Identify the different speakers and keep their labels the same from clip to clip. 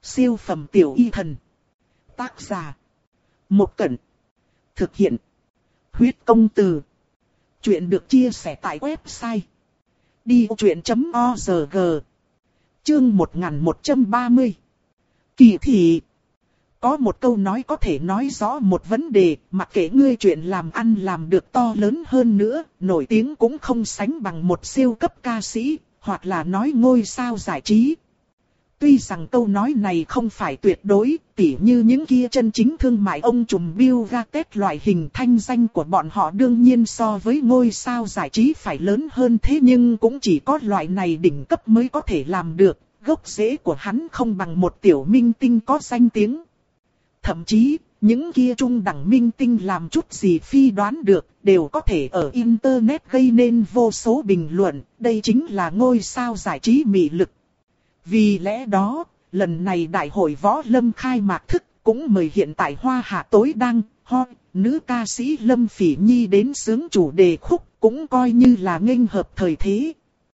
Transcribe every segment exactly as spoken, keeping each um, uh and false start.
Speaker 1: Siêu phẩm tiểu y thần. Tác giả. Một Cẩn. Thực hiện. Huyết công từ. Chuyện được chia sẻ tại website đi vô chuyện chấm org. Chương một nghìn một trăm ba mươi. Kỳ thị. Có một câu nói có thể nói rõ một vấn đề, mặc kệ ngươi chuyện làm ăn làm được to lớn hơn nữa, nổi tiếng cũng không sánh bằng một siêu cấp ca sĩ, hoặc là nói ngôi sao giải trí. Tuy rằng câu nói này không phải tuyệt đối, tỉ như những kia chân chính thương mại ông trùm Bill Gates loại hình, thanh danh của bọn họ đương nhiên so với ngôi sao giải trí phải lớn hơn, thế nhưng cũng chỉ có loại này đỉnh cấp mới có thể làm được, gốc rễ của hắn không bằng một tiểu minh tinh có danh tiếng. Thậm chí, những kia trung đẳng minh tinh làm chút gì phi đoán được, đều có thể ở Internet gây nên vô số bình luận, đây chính là ngôi sao giải trí mị lực. Vì lẽ đó, lần này đại hội võ lâm khai mạc thức cũng mời hiện tại Hoa Hạ tối đăng, ho, nữ ca sĩ Lâm Phỉ Nhi đến xướng chủ đề khúc, cũng coi như là nghênh hợp thời thế.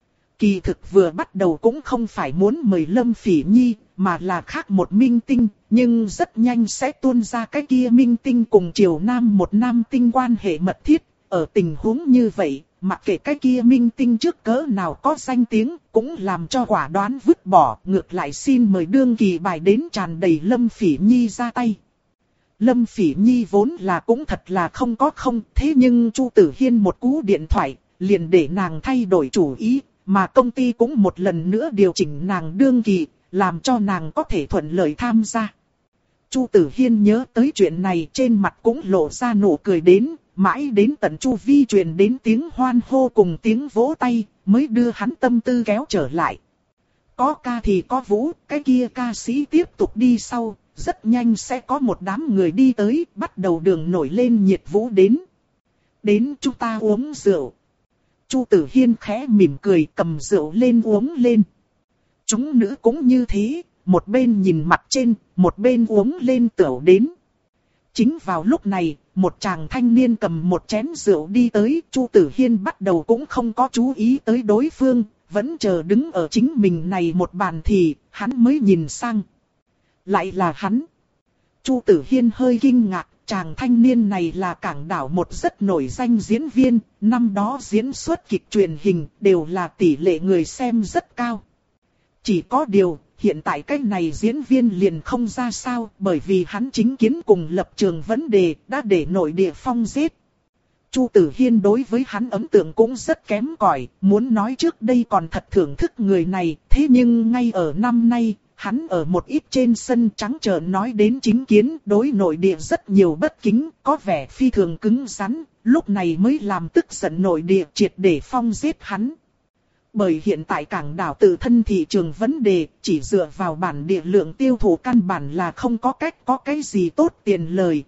Speaker 1: Kỳ thực vừa bắt đầu cũng không phải muốn mời Lâm Phỉ Nhi, mà là khác một minh tinh, nhưng rất nhanh sẽ tuôn ra cái kia minh tinh cùng Triều Nam một nam tinh quan hệ mật thiết. Ở tình huống như vậy, mặc kệ cái kia minh tinh trước cỡ nào có danh tiếng, cũng làm cho quả đoán vứt bỏ, ngược lại xin mời đương kỳ bài đến tràn đầy Lâm Phỉ Nhi ra tay. Lâm Phỉ Nhi vốn là cũng thật là không có không, thế nhưng Chu Tử Hiên một cú điện thoại, liền để nàng thay đổi chủ ý, mà công ty cũng một lần nữa điều chỉnh nàng đương kỳ, làm cho nàng có thể thuận lợi tham gia. Chu Tử Hiên nhớ tới chuyện này, trên mặt cũng lộ ra nụ cười đến, mãi đến tận chu vi truyền đến tiếng hoan hô cùng tiếng vỗ tay, mới đưa hắn tâm tư kéo trở lại. Có ca thì có vũ, cái kia ca sĩ tiếp tục đi sau, rất nhanh sẽ có một đám người đi tới, bắt đầu đường nổi lên nhiệt vũ đến. Đến chúng ta uống rượu. Chu Tử Hiên khẽ mỉm cười cầm rượu lên uống lên. Chúng nữ cũng như thế, một bên nhìn mặt trên, một bên uống lên tửu đến. Chính vào lúc này, một chàng thanh niên cầm một chén rượu đi tới, Chu Tử Hiên bắt đầu cũng không có chú ý tới đối phương, vẫn chờ đứng ở chính mình này một bàn thì, hắn mới nhìn sang. Lại là hắn. Chu Tử Hiên hơi kinh ngạc, chàng thanh niên này là Cảng Đảo một rất nổi danh diễn viên, năm đó diễn xuất kịch truyền hình, đều là tỷ lệ người xem rất cao. Chỉ có điều, hiện tại cái này diễn viên liền không ra sao, bởi vì hắn chính kiến cùng lập trường vấn đề, đã để nội địa phong giết. Chu Tử Hiên đối với hắn ấn tượng cũng rất kém cỏi, muốn nói trước đây còn thật thưởng thức người này, thế nhưng ngay ở năm nay, hắn ở một ít trên sân trắng trợn nói đến chính kiến, đối nội địa rất nhiều bất kính, có vẻ phi thường cứng rắn, lúc này mới làm tức giận nội địa triệt để phong giết hắn. Bởi hiện tại Cảng Đảo tự thân thị trường vấn đề, chỉ dựa vào bản địa lượng tiêu thụ căn bản là không có cách có cái gì tốt tiền lời.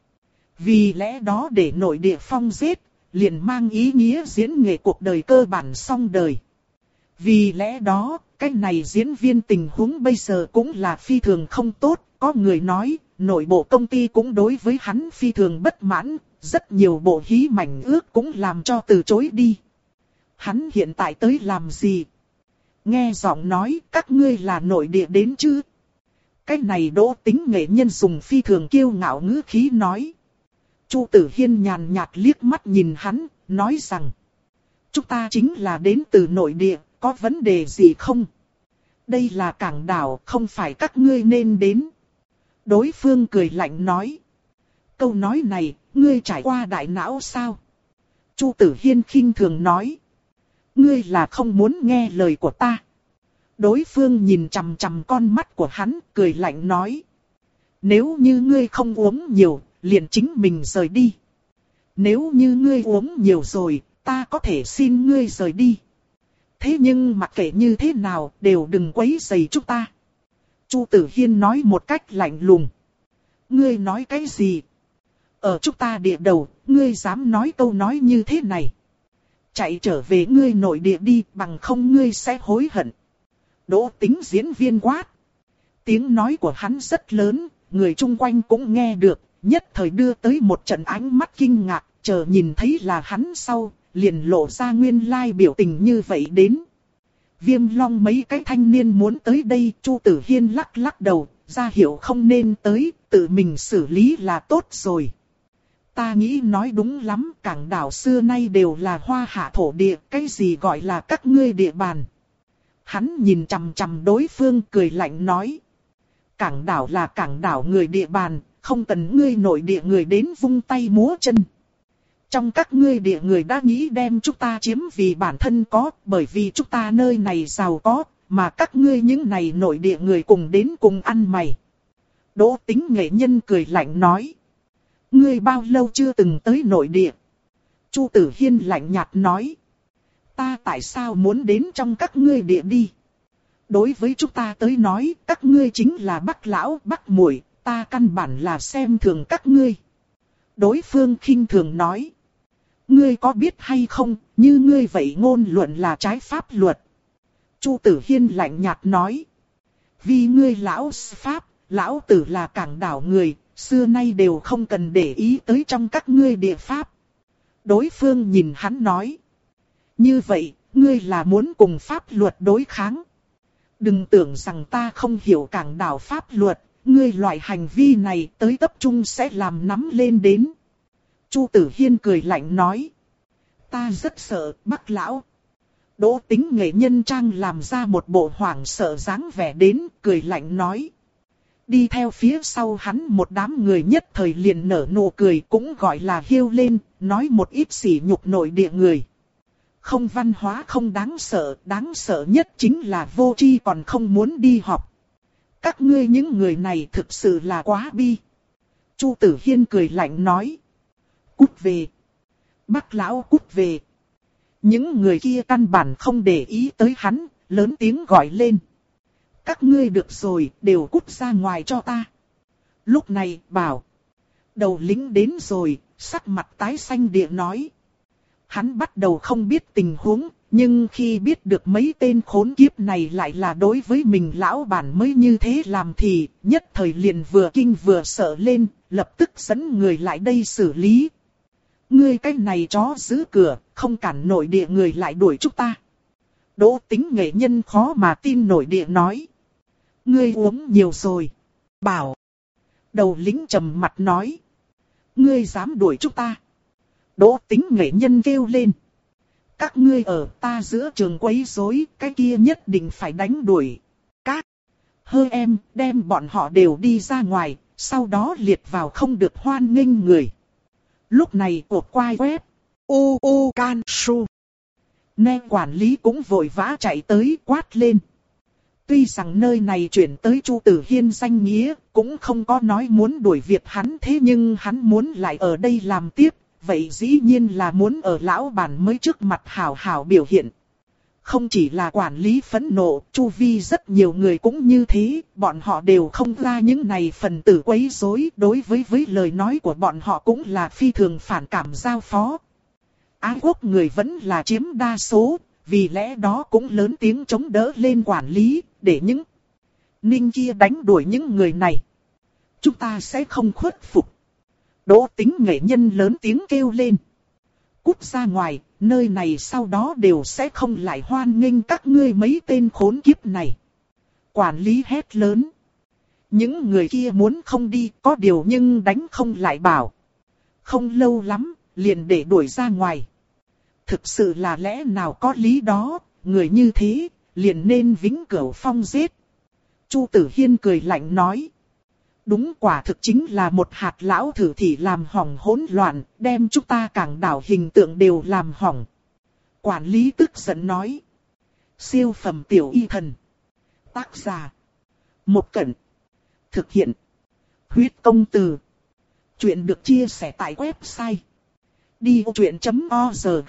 Speaker 1: Vì lẽ đó để nội địa phong giết, liền mang ý nghĩa diễn nghệ cuộc đời cơ bản xong đời. Vì lẽ đó, cái này diễn viên tình huống bây giờ cũng là phi thường không tốt, có người nói, nội bộ công ty cũng đối với hắn phi thường bất mãn, rất nhiều bộ hí mảnh ước cũng làm cho từ chối đi. Hắn hiện tại tới làm gì? Nghe giọng nói, các ngươi là nội địa đến chứ? Cái này Đỗ Tính nghệ nhân dùng phi thường kiêu ngạo ngữ khí nói. Chu Tử Hiên nhàn nhạt liếc mắt nhìn hắn, nói rằng. Chúng ta chính là đến từ nội địa, có vấn đề gì không? Đây là Cảng Đảo, không phải các ngươi nên đến. Đối phương cười lạnh nói. Câu nói này, ngươi trải qua đại não sao? Chu Tử Hiên khinh thường nói. Ngươi là không muốn nghe lời của ta. Đối phương nhìn chằm chằm con mắt của hắn, cười lạnh nói. Nếu như ngươi không uống nhiều, liền chính mình rời đi. Nếu như ngươi uống nhiều rồi, ta có thể xin ngươi rời đi. Thế nhưng mặc kệ như thế nào, đều đừng quấy rầy chúng ta. Chu Tử Hiên nói một cách lạnh lùng. Ngươi nói cái gì? Ở chúng ta địa đầu, ngươi dám nói câu nói như thế này? Chạy trở về ngươi nội địa đi, bằng không ngươi sẽ hối hận. Đỗ Tính diễn viên quát. Tiếng nói của hắn rất lớn, người chung quanh cũng nghe được, nhất thời đưa tới một trận ánh mắt kinh ngạc, chờ nhìn thấy là hắn sau, liền lộ ra nguyên lai biểu tình như vậy đến. Viêm Long mấy cái thanh niên muốn tới đây, Chu Tử Hiên lắc lắc đầu, ra hiệu không nên tới, tự mình xử lý là tốt rồi. Ta nghĩ nói đúng lắm, cảng đảo xưa nay đều là hoa hạ thổ địa, cái gì gọi là các ngươi địa bàn. Hắn nhìn chằm chằm đối phương cười lạnh nói. Cảng đảo là cảng đảo người địa bàn, không cần ngươi nội địa người đến vung tay múa chân. Trong các ngươi địa người đã nghĩ đem chúng ta chiếm vì bản thân có, bởi vì chúng ta nơi này giàu có, mà các ngươi những này nội địa người cùng đến cùng ăn mày. Đỗ Tính nghệ nhân cười lạnh nói. Ngươi bao lâu chưa từng tới nội địa? Chu Tử Hiên lạnh nhạt nói. Ta tại sao muốn đến trong các ngươi địa đi? Đối với chúng ta tới nói, các ngươi chính là Bắc lão, Bắc muội, ta căn bản là xem thường các ngươi. Đối phương khinh thường nói. Ngươi có biết hay không, như ngươi vậy ngôn luận là trái pháp luật. Chu Tử Hiên lạnh nhạt nói. Vì ngươi lão pháp, lão tử là cảng đảo người, xưa nay đều không cần để ý tới trong các ngươi địa pháp. Đối phương nhìn hắn nói. Như vậy, ngươi là muốn cùng pháp luật đối kháng. Đừng tưởng rằng ta không hiểu cảng đảo pháp luật, ngươi loại hành vi này tới tập trung sẽ làm nắm lên đến. Chu Tử Hiên cười lạnh nói. Ta rất sợ, Bắc lão. Đỗ Tính nghệ nhân trang làm ra một bộ hoảng sợ dáng vẻ đến, cười lạnh nói. Đi theo phía sau hắn một đám người nhất thời liền nở nụ cười, cũng gọi là hiêu lên, nói một ít sỉ nhục nội địa người. Không văn hóa không đáng sợ, đáng sợ nhất chính là vô tri còn không muốn đi học. Các ngươi những người này thực sự là quá bi. Chu Tử Hiên cười lạnh nói. Cút về. Bắc lão cút về. Những người kia căn bản không để ý tới hắn, lớn tiếng gọi lên. Các ngươi được rồi, đều cút ra ngoài cho ta. Lúc này, bảo. Đầu lính đến rồi, sắc mặt tái xanh địa nói. Hắn bắt đầu không biết tình huống, nhưng khi biết được mấy tên khốn kiếp này lại là đối với mình lão bản mới như thế làm thì, nhất thời liền vừa kinh vừa sợ lên, lập tức dẫn người lại đây xử lý. Ngươi cái này chó giữ cửa, không cản nội địa người lại đuổi chúng ta. Đỗ Tính nghệ nhân khó mà tin nội địa nói. Ngươi uống nhiều rồi. Bảo. Đầu lính trầm mặt nói. Ngươi dám đuổi chúng ta. Đỗ Tính nghệ nhân kêu lên. Các ngươi ở ta giữa trường quấy rối, cái kia nhất định phải đánh đuổi. Các. Hơ em, đem bọn họ đều đi ra ngoài, sau đó liệt vào không được hoan nghênh người. Lúc này cột quai quét. U u can su. Nè quản lý cũng vội vã chạy tới quát lên. Tuy rằng nơi này chuyển tới Chu Tử Hiên danh nghĩa, cũng không có nói muốn đuổi việc hắn, thế nhưng hắn muốn lại ở đây làm tiếp, vậy dĩ nhiên là muốn ở lão bản mới trước mặt hảo hảo biểu hiện. Không chỉ là quản lý phẫn nộ, chu vi rất nhiều người cũng như thế, bọn họ đều không ra những này phần tử quấy rối, đối với với lời nói của bọn họ cũng là phi thường phản cảm giao phó. Ái quốc người vẫn là chiếm đa số, vì lẽ đó cũng lớn tiếng chống đỡ lên quản lý, để những ninh kia đánh đuổi những người này. Chúng ta sẽ không khuất phục. Đỗ Tính nghệ nhân lớn tiếng kêu lên. Cút ra ngoài, nơi này sau đó đều sẽ không lại hoan nghênh các ngươi mấy tên khốn kiếp này. Quản lý hét lớn. Những người kia muốn không đi, có điều nhưng đánh không lại bảo. Không lâu lắm, liền để đuổi ra ngoài. Thực sự là lẽ nào có lý đó, người như thế, liền nên vĩnh cửu phong giết. Chu Tử Hiên cười lạnh nói. Đúng, quả thực chính là một hạt lão thử thì làm hỏng hỗn loạn, đem chúng ta cảng đảo hình tượng đều làm hỏng. Quản lý tức giận nói. Siêu phẩm tiểu y thần. Tác giả. Một Cẩn. Thực hiện. Huyết công từ. Chuyện được chia sẻ tại website. đi vô chuyện chấm org.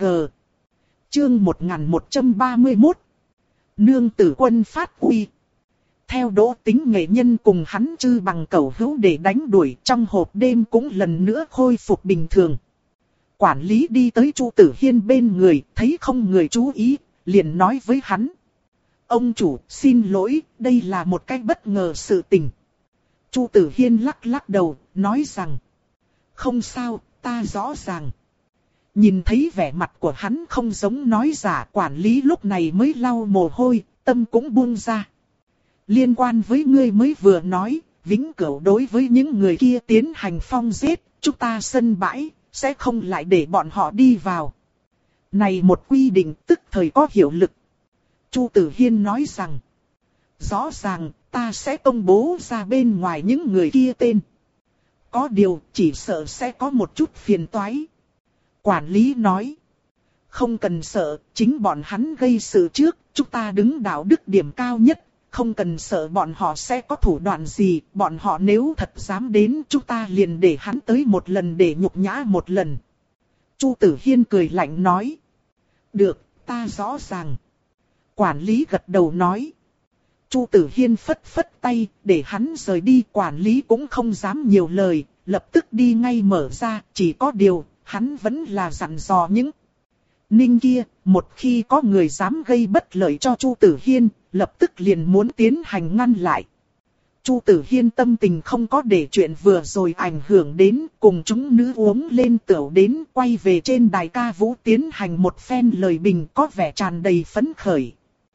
Speaker 1: Chương một nghìn một trăm ba mươi mốt. Nương tử quân phát uy. Theo Đỗ Tính nghệ nhân cùng hắn chư bằng cẩu hữu để đánh đuổi, trong hộp đêm cũng lần nữa khôi phục bình thường. Quản lý đi tới Chu Tử Hiên bên người, thấy không người chú ý, liền nói với hắn. Ông chủ, xin lỗi, đây là một cái bất ngờ sự tình. Chu Tử Hiên lắc lắc đầu, nói rằng. Không sao, ta rõ ràng. Nhìn thấy vẻ mặt của hắn không giống nói giả, quản lý lúc này mới lau mồ hôi, tâm cũng buông ra. Liên quan với ngươi mới vừa nói, vĩnh cửu đối với những người kia tiến hành phong giết, chúng ta sân bãi, sẽ không lại để bọn họ đi vào. Này một quy định tức thời có hiệu lực. Chu Tử Hiên nói rằng, rõ ràng ta sẽ công bố ra bên ngoài những người kia tên. Có điều chỉ sợ sẽ có một chút phiền toái. Quản lý nói, không cần sợ, chính bọn hắn gây sự trước, chúng ta đứng đạo đức điểm cao nhất. Không cần sợ bọn họ sẽ có thủ đoạn gì, bọn họ nếu thật dám đến chúng ta liền để hắn tới một lần để nhục nhã một lần. Chu Tử Hiên cười lạnh nói. Được, ta rõ ràng. Quản lý gật đầu nói. Chu Tử Hiên phất phất tay, để hắn rời đi. Quản lý cũng không dám nhiều lời, lập tức đi ngay mở ra. Chỉ có điều, hắn vẫn là dặn dò những Ninh kia, một khi có người dám gây bất lợi cho Chu Tử Hiên, lập tức liền muốn tiến hành ngăn lại. Chu Tử Hiên tâm tình không có để chuyện vừa rồi ảnh hưởng đến, cùng chúng nữ uống lên tửu đến, quay về trên đài ca vũ tiến hành một phen lời bình có vẻ tràn đầy phấn khởi.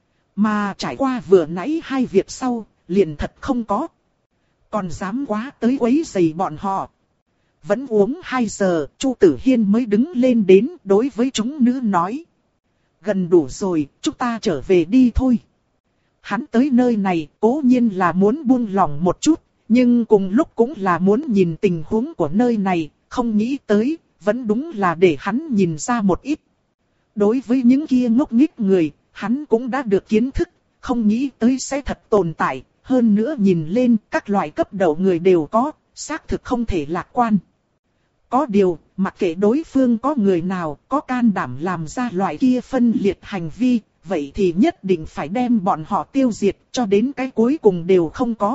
Speaker 1: Mà trải qua vừa nãy hai việc sau, liền thật không có. Còn dám quá tới quấy rầy bọn họ. Vẫn uống hai giờ, Chu Tử Hiên mới đứng lên đến đối với chúng nữ nói. Gần đủ rồi, chúng ta trở về đi thôi. Hắn tới nơi này cố nhiên là muốn buông lỏng một chút, nhưng cùng lúc cũng là muốn nhìn tình huống của nơi này, không nghĩ tới, vẫn đúng là để hắn nhìn ra một ít. Đối với những kia ngốc nghếch người, hắn cũng đã được kiến thức, không nghĩ tới sẽ thật tồn tại, hơn nữa nhìn lên các loại cấp đầu người đều có, xác thực không thể lạc quan. Có điều, mặc kệ đối phương có người nào có can đảm làm ra loại kia phân liệt hành vi, vậy thì nhất định phải đem bọn họ tiêu diệt cho đến cái cuối cùng đều không có.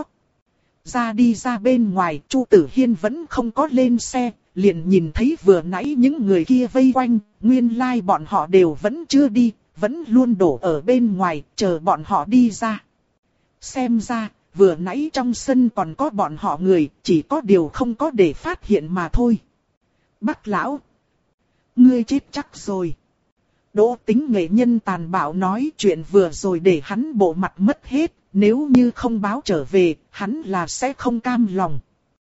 Speaker 1: Ra đi ra bên ngoài, Chu Tử Hiên vẫn không có lên xe, liền nhìn thấy vừa nãy những người kia vây quanh, nguyên lai bọn họ đều vẫn chưa đi, vẫn luôn đổ ở bên ngoài, chờ bọn họ đi ra. Xem ra, vừa nãy trong sân còn có bọn họ người, chỉ có điều không có để phát hiện mà thôi. Bác lão, ngươi chết chắc rồi. Đỗ Tính nghệ nhân tàn bạo nói chuyện vừa rồi để hắn bộ mặt mất hết, nếu như không báo trở về, hắn là sẽ không cam lòng.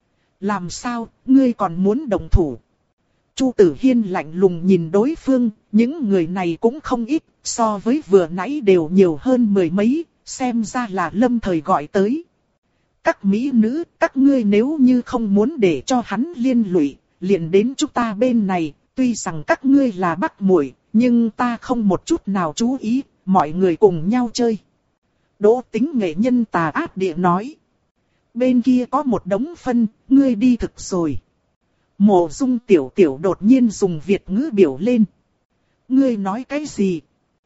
Speaker 1: Làm sao, ngươi còn muốn động thủ? Chu Tử Hiên lạnh lùng nhìn đối phương, những người này cũng không ít, so với vừa nãy đều nhiều hơn mười mấy, xem ra là lâm thời gọi tới. Các mỹ nữ, các ngươi nếu như không muốn để cho hắn liên lụy, liền đến chúng ta bên này, tuy rằng các ngươi là bắc muội, nhưng ta không một chút nào chú ý, mọi người cùng nhau chơi. Đỗ Tính nghệ nhân tà ác địa nói. Bên kia có một đống phân, ngươi đi thực rồi. Mộ Dung Tiểu Tiểu đột nhiên dùng Việt ngữ biểu lên. Ngươi nói cái gì?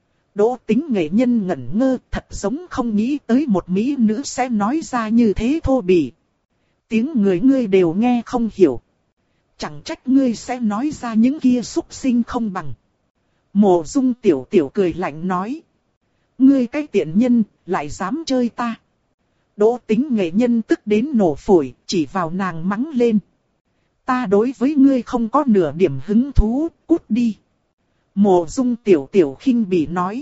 Speaker 1: Đỗ Tính nghệ nhân ngẩn ngơ, thật giống không nghĩ tới một mỹ nữ sẽ nói ra như thế thô bỉ. Tiếng người ngươi đều nghe không hiểu. Chẳng trách ngươi sẽ nói ra những kia xúc sinh không bằng. Mộ Dung Tiểu Tiểu cười lạnh nói. Ngươi cái tiện nhân, lại dám chơi ta. Đỗ Tính nghệ nhân tức đến nổ phổi, chỉ vào nàng mắng lên. Ta đối với ngươi không có nửa điểm hứng thú, cút đi. Mộ Dung Tiểu Tiểu khinh bỉ nói.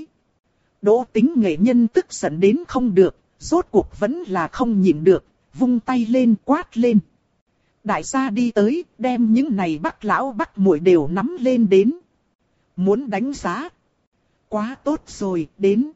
Speaker 1: Đỗ Tính nghệ nhân tức giận đến không được, rốt cuộc vẫn là không nhịn được, vung tay lên quát lên. Đại gia đi tới, đem những này bắc lão bắc muội đều nắm lên đến. Muốn đánh giá? Quá tốt rồi, đến.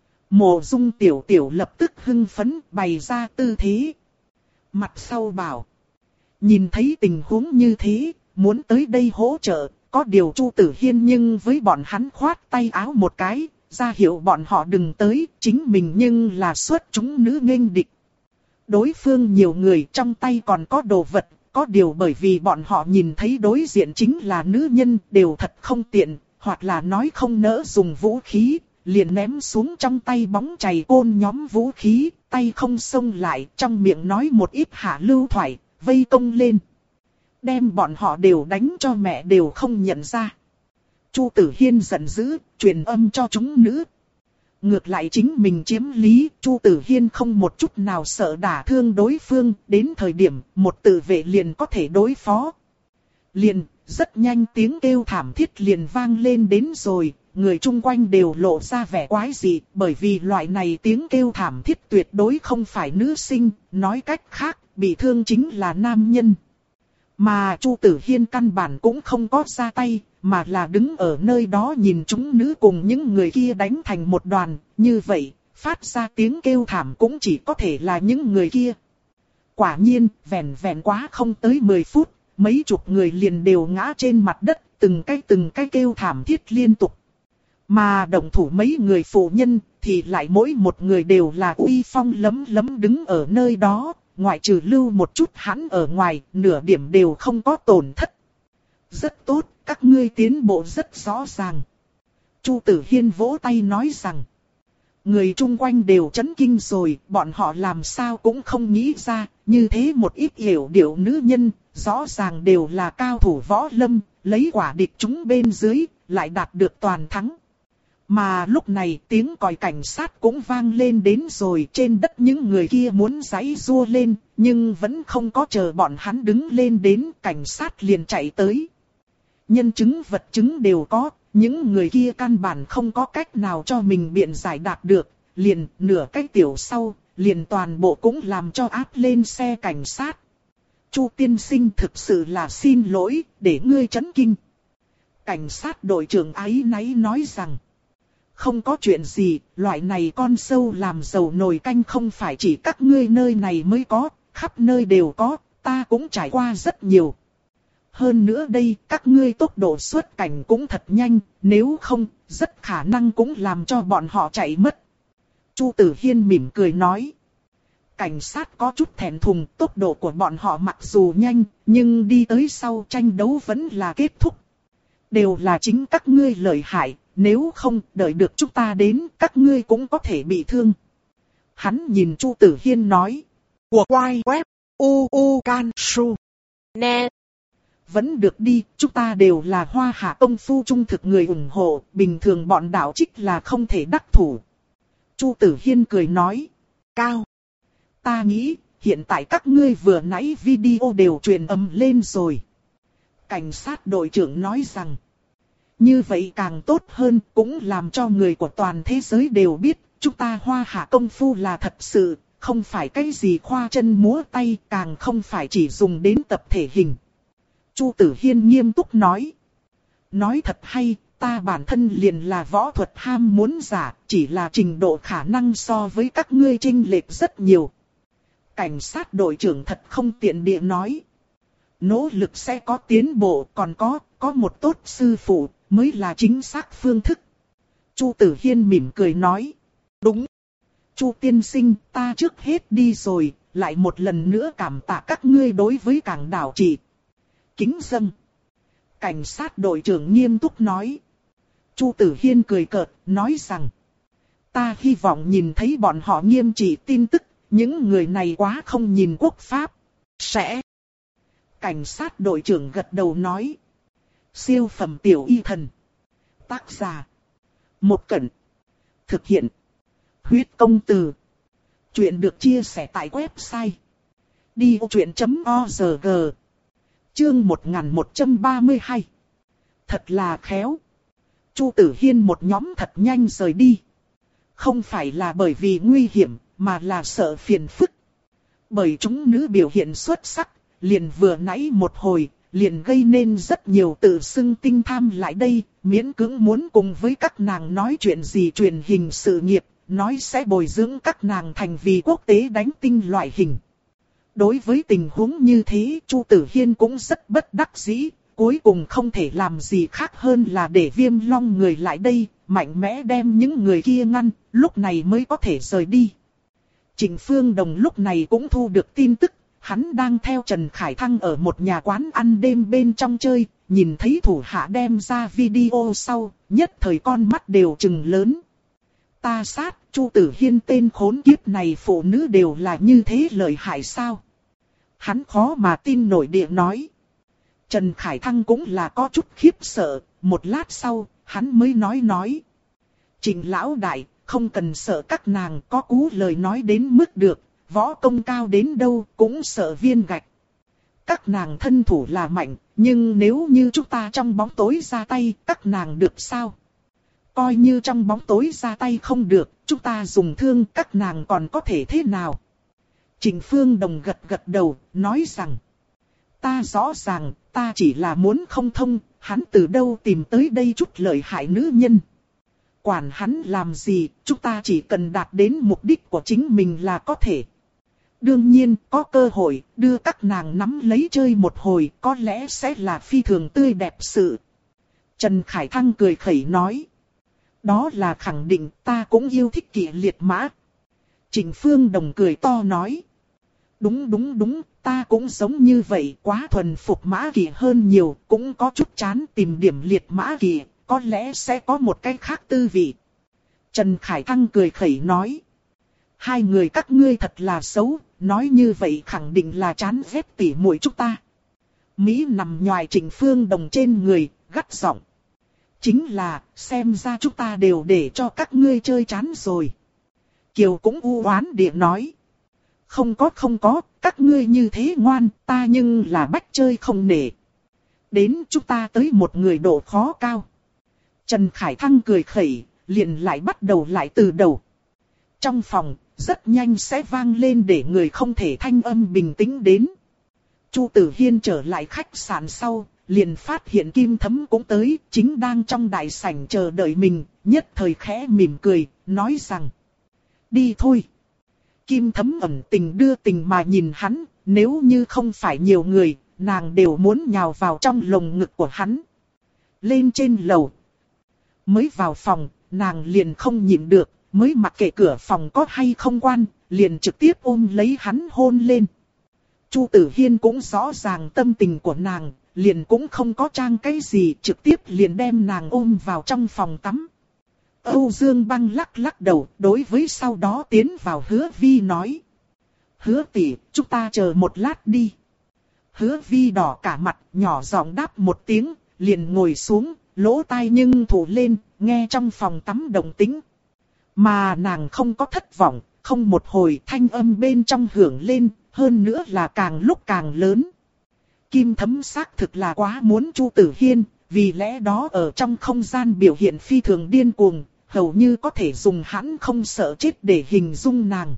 Speaker 1: Mộ Dung Tiểu Tiểu lập tức hưng phấn bày ra tư thế. Mặt sau bảo. Nhìn thấy tình huống như thế, muốn tới đây hỗ trợ, có điều Chu Tử Hiên nhưng với bọn hắn khoát tay áo một cái, ra hiệu bọn họ đừng tới, chính mình nhưng là xuất chúng nữ nghênh địch. Đối phương nhiều người trong tay còn có đồ vật, có điều bởi vì bọn họ nhìn thấy đối diện chính là nữ nhân đều thật không tiện, hoặc là nói không nỡ dùng vũ khí, liền ném xuống trong tay bóng chày côn nhóm vũ khí, tay không xông lại, trong miệng nói một ít hạ lưu thoại, vây công lên. Đem bọn họ đều đánh cho mẹ đều không nhận ra. Chu Tử Hiên giận dữ, truyền âm cho chúng nữ. Ngược lại chính mình chiếm lý, Chu Tử Hiên không một chút nào sợ đả thương đối phương, đến thời điểm một tự vệ liền có thể đối phó. Liền, rất nhanh tiếng kêu thảm thiết liền vang lên đến rồi, người chung quanh đều lộ ra vẻ quái dị, bởi vì loại này tiếng kêu thảm thiết tuyệt đối không phải nữ sinh, nói cách khác, bị thương chính là nam nhân. Mà Chu Tử Hiên căn bản cũng không có ra tay, mà là đứng ở nơi đó nhìn chúng nữ cùng những người kia đánh thành một đoàn, như vậy, phát ra tiếng kêu thảm cũng chỉ có thể là những người kia. Quả nhiên, vẹn vẹn quá không tới mười phút, mấy chục người liền đều ngã trên mặt đất, từng cái từng cái kêu thảm thiết liên tục. Mà động thủ mấy người phụ nhân, thì lại mỗi một người đều là uy phong lấm lấm đứng ở nơi đó, ngoại trừ lưu một chút hắn ở ngoài, nửa điểm đều không có tổn thất. Rất tốt, các ngươi tiến bộ rất rõ ràng. Chu Tử Hiên vỗ tay nói rằng, người chung quanh đều chấn kinh rồi, bọn họ làm sao cũng không nghĩ ra, như thế một ít hiểu điệu nữ nhân, rõ ràng đều là cao thủ võ lâm, lấy quả địch chúng bên dưới, lại đạt được toàn thắng. Mà lúc này tiếng còi cảnh sát cũng vang lên đến rồi, trên đất những người kia muốn giãy giụa lên, nhưng vẫn không có chờ bọn hắn đứng lên đến, cảnh sát liền chạy tới. Nhân chứng vật chứng đều có, những người kia căn bản không có cách nào cho mình biện giải đạt được, liền nửa cái tiểu sau, liền toàn bộ cũng làm cho áp lên xe cảnh sát. Chu tiên sinh thực sự là xin lỗi, để ngươi chấn kinh. Cảnh sát đội trưởng áy náy nói rằng, không có chuyện gì, loại này con sâu làm dầu nồi canh không phải chỉ các ngươi nơi này mới có, khắp nơi đều có, ta cũng trải qua rất nhiều. Hơn nữa đây, các ngươi tốc độ xuất cảnh cũng thật nhanh, nếu không, rất khả năng cũng làm cho bọn họ chạy mất. Chu Tử Hiên mỉm cười nói. Cảnh sát có chút thẹn thùng, tốc độ của bọn họ mặc dù nhanh, nhưng đi tới sau tranh đấu vẫn là kết thúc. Đều là chính các ngươi lợi hại, nếu không đợi được chúng ta đến, các ngươi cũng có thể bị thương. Hắn nhìn Chu Tử Hiên nói.
Speaker 2: Của quay web u u can su net.
Speaker 1: Vẫn được đi, chúng ta đều là Hoa Hạ công phu trung thực người ủng hộ, bình thường bọn đạo trích là không thể đắc thủ. Chu Tử Hiên cười nói.
Speaker 2: Cao.
Speaker 1: Ta nghĩ, hiện tại các ngươi vừa nãy video đều truyền âm lên rồi. Cảnh sát đội trưởng nói rằng, như vậy càng tốt hơn, cũng làm cho người của toàn thế giới đều biết, chúng ta Hoa Hạ công phu là thật sự, không phải cái gì khoa chân múa tay, càng không phải chỉ dùng đến tập thể hình. Chu Tử Hiên nghiêm túc nói. Nói thật hay, ta bản thân liền là võ thuật ham muốn giả, chỉ là trình độ khả năng so với các ngươi chênh lệch rất nhiều. Cảnh sát đội trưởng thật không tiện địa nói. Nỗ lực sẽ có tiến bộ, còn có, có một tốt sư phụ, mới là chính xác phương thức. Chu Tử Hiên mỉm cười nói. Đúng. Chu tiên sinh, ta trước hết đi rồi, lại một lần nữa cảm tạ các ngươi đối với Cảng Đảo Chỉ. Kính dâng. Cảnh sát đội trưởng nghiêm túc nói. Chu Tử Hiên cười cợt, nói rằng. Ta hy vọng nhìn thấy bọn họ nghiêm trị tin tức, những người này quá không nhìn quốc pháp. Sẽ. Cảnh sát đội trưởng gật đầu nói. Siêu phẩm tiểu y thần. Tác giả. Một Cẩn. Thực hiện. Huyết công từ. Chuyện được chia sẻ tại website. đi ô chuyện chấm org. Chương một nghìn một trăm ba mươi hai. Thật là khéo. Chu Tử Hiên một nhóm thật nhanh rời đi. Không phải là bởi vì nguy hiểm, mà là sợ phiền phức. Bởi chúng nữ biểu hiện xuất sắc, liền vừa nãy một hồi, liền gây nên rất nhiều tự xưng tinh tham lại đây, miễn cưỡng muốn cùng với các nàng nói chuyện gì truyền hình sự nghiệp, nói sẽ bồi dưỡng các nàng thành vì quốc tế đánh tinh loại hình. Đối với tình huống như thế, Chu Tử Hiên cũng rất bất đắc dĩ, cuối cùng không thể làm gì khác hơn là để Viêm Long người lại đây, mạnh mẽ đem những người kia ngăn, lúc này mới có thể rời đi. Trịnh Phương Đồng lúc này cũng thu được tin tức, hắn đang theo Trần Khải Thăng ở một nhà quán ăn đêm bên trong chơi, nhìn thấy thủ hạ đem ra video sau, nhất thời con mắt đều trừng lớn. Ta sát, Chu Tử Hiên tên khốn kiếp này phụ nữ đều là như thế lợi hại sao? Hắn khó mà tin nổi địa nói. Trần Khải Thăng cũng là có chút khiếp sợ, một lát sau, hắn mới nói nói. Trịnh lão đại, không cần sợ các nàng có cú lời nói đến mức được, võ công cao đến đâu cũng sợ viên gạch. Các nàng thân thủ là mạnh, nhưng nếu như chúng ta trong bóng tối ra tay, các nàng được sao? coi như trong bóng tối ra tay không được, chúng ta dùng thương các nàng còn có thể thế nào? Trịnh Phương Đồng gật gật đầu, nói rằng, ta rõ ràng, ta chỉ là muốn không thông, hắn từ đâu tìm tới đây chút lợi hại nữ nhân. Quản hắn làm gì, chúng ta chỉ cần đạt đến mục đích của chính mình là có thể. Đương nhiên, có cơ hội, đưa các nàng nắm lấy chơi một hồi, có lẽ sẽ là phi thường tươi đẹp sự. Trần Khải Thăng cười khẩy nói. Đó là khẳng định, ta cũng yêu thích kỵ liệt mã. Trịnh Phương Đồng cười to nói. Đúng đúng đúng, ta cũng giống như vậy, quá thuần phục mã kỵ hơn nhiều, cũng có chút chán tìm điểm liệt mã kỵ, có lẽ sẽ có một cái khác tư vị. Trần Khải Thăng cười khẩy nói. Hai người các ngươi thật là xấu, nói như vậy khẳng định là chán ghét tỉ muội chúng ta. Mỹ nằm nhòi Trịnh Phương Đồng trên người, gắt giọng. Chính là, xem ra chúng ta đều để cho các ngươi chơi chán rồi. Kiều cũng u oán địa nói. Không có không có, các ngươi như thế ngoan, ta nhưng là bách chơi không nể. Đến chúng ta tới một người độ khó cao. Trần Khải Thăng cười khẩy, liền lại bắt đầu lại từ đầu. Trong phòng, rất nhanh sẽ vang lên để người không thể thanh âm bình tĩnh đến. Chu Tử Hiên trở lại khách sạn sau, liền phát hiện Kim Thấm cũng tới, chính đang trong đại sảnh chờ đợi mình, nhất thời khẽ mỉm cười, nói rằng. Đi thôi. Kim Thấm ẩn tình đưa tình mà nhìn hắn, nếu như không phải nhiều người, nàng đều muốn nhào vào trong lồng ngực của hắn. Lên trên lầu. Mới vào phòng, nàng liền không nhịn được, mới mặc kệ cửa phòng có hay không quan, liền trực tiếp ôm lấy hắn hôn lên. Chu Tử Hiên cũng rõ ràng tâm tình của nàng, liền cũng không có trang cái gì, trực tiếp liền đem nàng ôm vào trong phòng tắm. Âu Dương Băng lắc lắc đầu, đối với sau đó tiến vào Hứa Vi nói. Hứa tỷ, chúng ta chờ một lát đi. Hứa Vi đỏ cả mặt, nhỏ giọng đáp một tiếng, liền ngồi xuống, lỗ tai nhưng thủ lên, nghe trong phòng tắm động tĩnh. Mà nàng không có thất vọng, không một hồi thanh âm bên trong hưởng lên, hơn nữa là càng lúc càng lớn. Kim Thấm xác thực là quá muốn Chu Tử Hiên, vì lẽ đó ở trong không gian biểu hiện phi thường điên cuồng, hầu như có thể dùng hãn không sợ chết để hình dung nàng.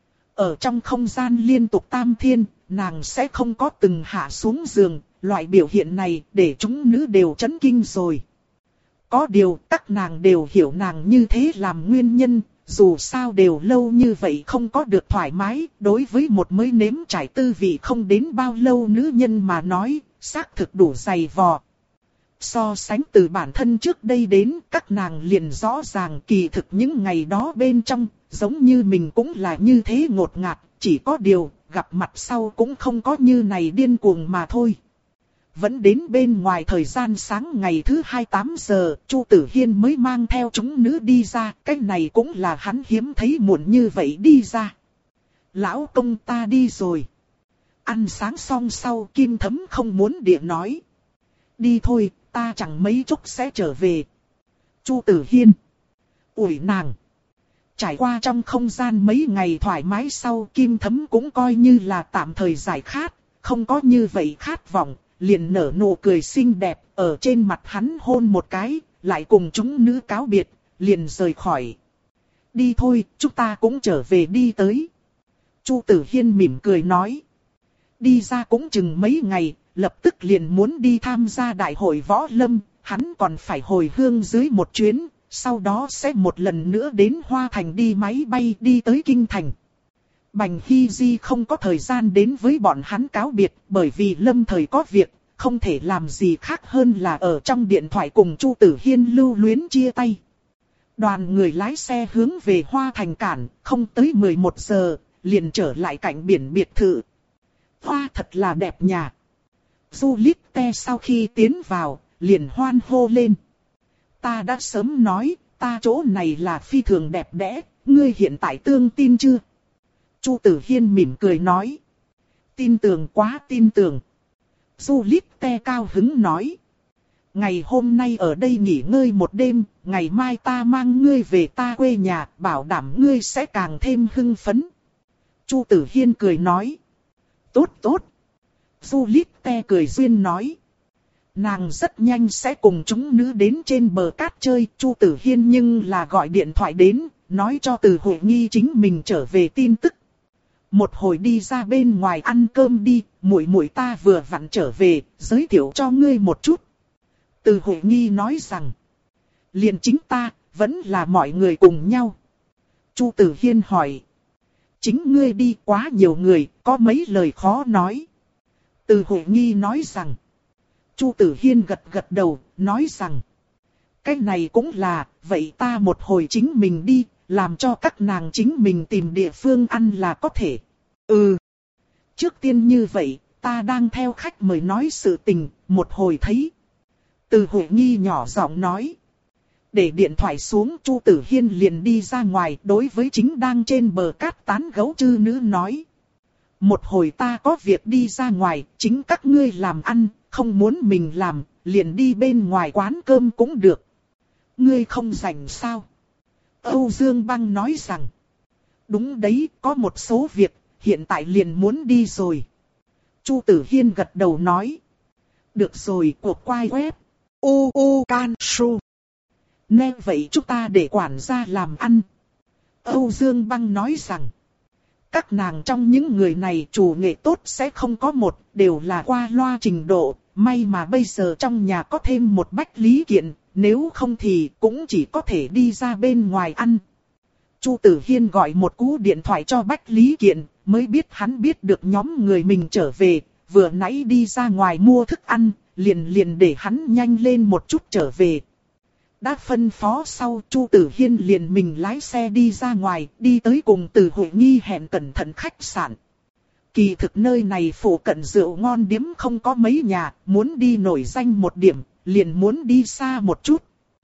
Speaker 1: Ở trong không gian liên tục tam thiên, nàng sẽ không có từng hạ xuống giường, loại biểu hiện này để chúng nữ đều chấn kinh rồi. Có điều các nàng đều hiểu nàng như thế làm nguyên nhân, dù sao đều lâu như vậy không có được thoải mái, đối với một mới nếm trải tư vị không đến bao lâu nữ nhân mà nói, xác thực đủ dày vò. So sánh từ bản thân trước đây đến, các nàng liền rõ ràng kỳ thực những ngày đó bên trong, giống như mình cũng là như thế ngột ngạt, chỉ có điều, gặp mặt sau cũng không có như này điên cuồng mà thôi. Vẫn đến bên ngoài thời gian sáng ngày thứ hai tám giờ, Chu Tử Hiên mới mang theo chúng nữ đi ra, cái này cũng là hắn hiếm thấy muộn như vậy đi ra. Lão công ta đi rồi. Ăn sáng xong sau Kim Thấm không muốn địa nói. Đi thôi, ta chẳng mấy chốc sẽ trở về. Chu Tử Hiên. Ủi nàng. Trải qua trong không gian mấy ngày thoải mái sau Kim Thấm cũng coi như là tạm thời giải khát, không có như vậy khát vọng. Liền nở nụ cười xinh đẹp, ở trên mặt hắn hôn một cái, lại cùng chúng nữ cáo biệt, liền rời khỏi. Đi thôi, chúng ta cũng trở về đi tới. Chu Tử Hiên mỉm cười nói. Đi ra cũng chừng mấy ngày, lập tức liền muốn đi tham gia đại hội võ lâm, hắn còn phải hồi hương dưới một chuyến, sau đó sẽ một lần nữa đến Hoa Thành đi máy bay đi tới Kinh Thành. Bành Hy Di không có thời gian đến với bọn hắn cáo biệt, bởi vì lâm thời có việc, không thể làm gì khác hơn là ở trong điện thoại cùng Chu Tử Hiên lưu luyến chia tay. Đoàn người lái xe hướng về Hoa Thành cản, không tới mười một giờ, liền trở lại cạnh biển biệt thự. Hoa thật là đẹp nhà. Du Lít Te sau khi tiến vào, liền hoan hô lên. Ta đã sớm nói, ta chỗ này là phi thường đẹp đẽ, ngươi hiện tại tương tin chưa? Chu Tử Hiên mỉm cười nói. Tin tưởng quá tin tưởng. Du Lít Te cao hứng nói. Ngày hôm nay ở đây nghỉ ngơi một đêm, ngày mai ta mang ngươi về ta quê nhà, bảo đảm ngươi sẽ càng thêm hưng phấn. Chu Tử Hiên cười nói. Tốt tốt. Du Lít Te cười duyên nói. nàng rất nhanh sẽ cùng chúng nữ đến trên bờ cát chơi. Chu Tử Hiên nhưng là gọi điện thoại đến, nói cho Từ Huệ Nghi chính mình trở về tin tức. Một hồi đi ra bên ngoài ăn cơm đi, muội muội ta vừa vặn trở về, giới thiệu cho ngươi một chút. Từ Huệ Nghi nói rằng, liền chính ta, vẫn là mọi người cùng nhau. Chu Tử Hiên hỏi, chính ngươi đi, quá nhiều người, có mấy lời khó nói. Từ Huệ Nghi nói rằng, Chu Tử Hiên gật gật đầu, nói rằng, cái này cũng là, vậy ta một hồi chính mình đi, làm cho các nàng chính mình tìm địa phương ăn là có thể. Ừ. Trước tiên như vậy, ta đang theo khách mời nói sự tình, một hồi thấy. Từ Huệ Nghi nhỏ giọng nói. Để điện thoại xuống, Chu Tử Hiên liền đi ra ngoài, đối với chính đang trên bờ cát tán gẫu chư nữ nói. Một hồi ta có việc đi ra ngoài, chính các ngươi làm ăn, không muốn mình làm, liền đi bên ngoài quán cơm cũng được. Ngươi không rảnh sao? Âu Dương Băng nói rằng. Đúng đấy, có một số việc, hiện tại liền muốn đi rồi. Chu Tử Hiên gật đầu nói. Được rồi, cuộc quay web.
Speaker 2: U U Can Su.
Speaker 1: Nghe vậy chúng ta để quản gia làm ăn. Âu Dương Băng nói rằng. Các nàng trong những người này chủ nghệ tốt sẽ không có một, đều là qua loa trình độ. May mà bây giờ trong nhà có thêm một Bách Lý Kiện, nếu không thì cũng chỉ có thể đi ra bên ngoài ăn. Chu Tử Hiên gọi một cú điện thoại cho Bách Lý Kiện, mới biết hắn biết được nhóm người mình trở về, vừa nãy đi ra ngoài mua thức ăn, liền liền để hắn nhanh lên một chút trở về. Đã phân phó sau, Chu Tử Hiên liền mình lái xe đi ra ngoài, đi tới cùng Từ Huệ Nghi hẹn cẩn thận khách sạn. Kỳ thực nơi này phụ cận rượu ngon điếm không có mấy nhà, muốn đi nổi danh một điểm, liền muốn đi xa một chút.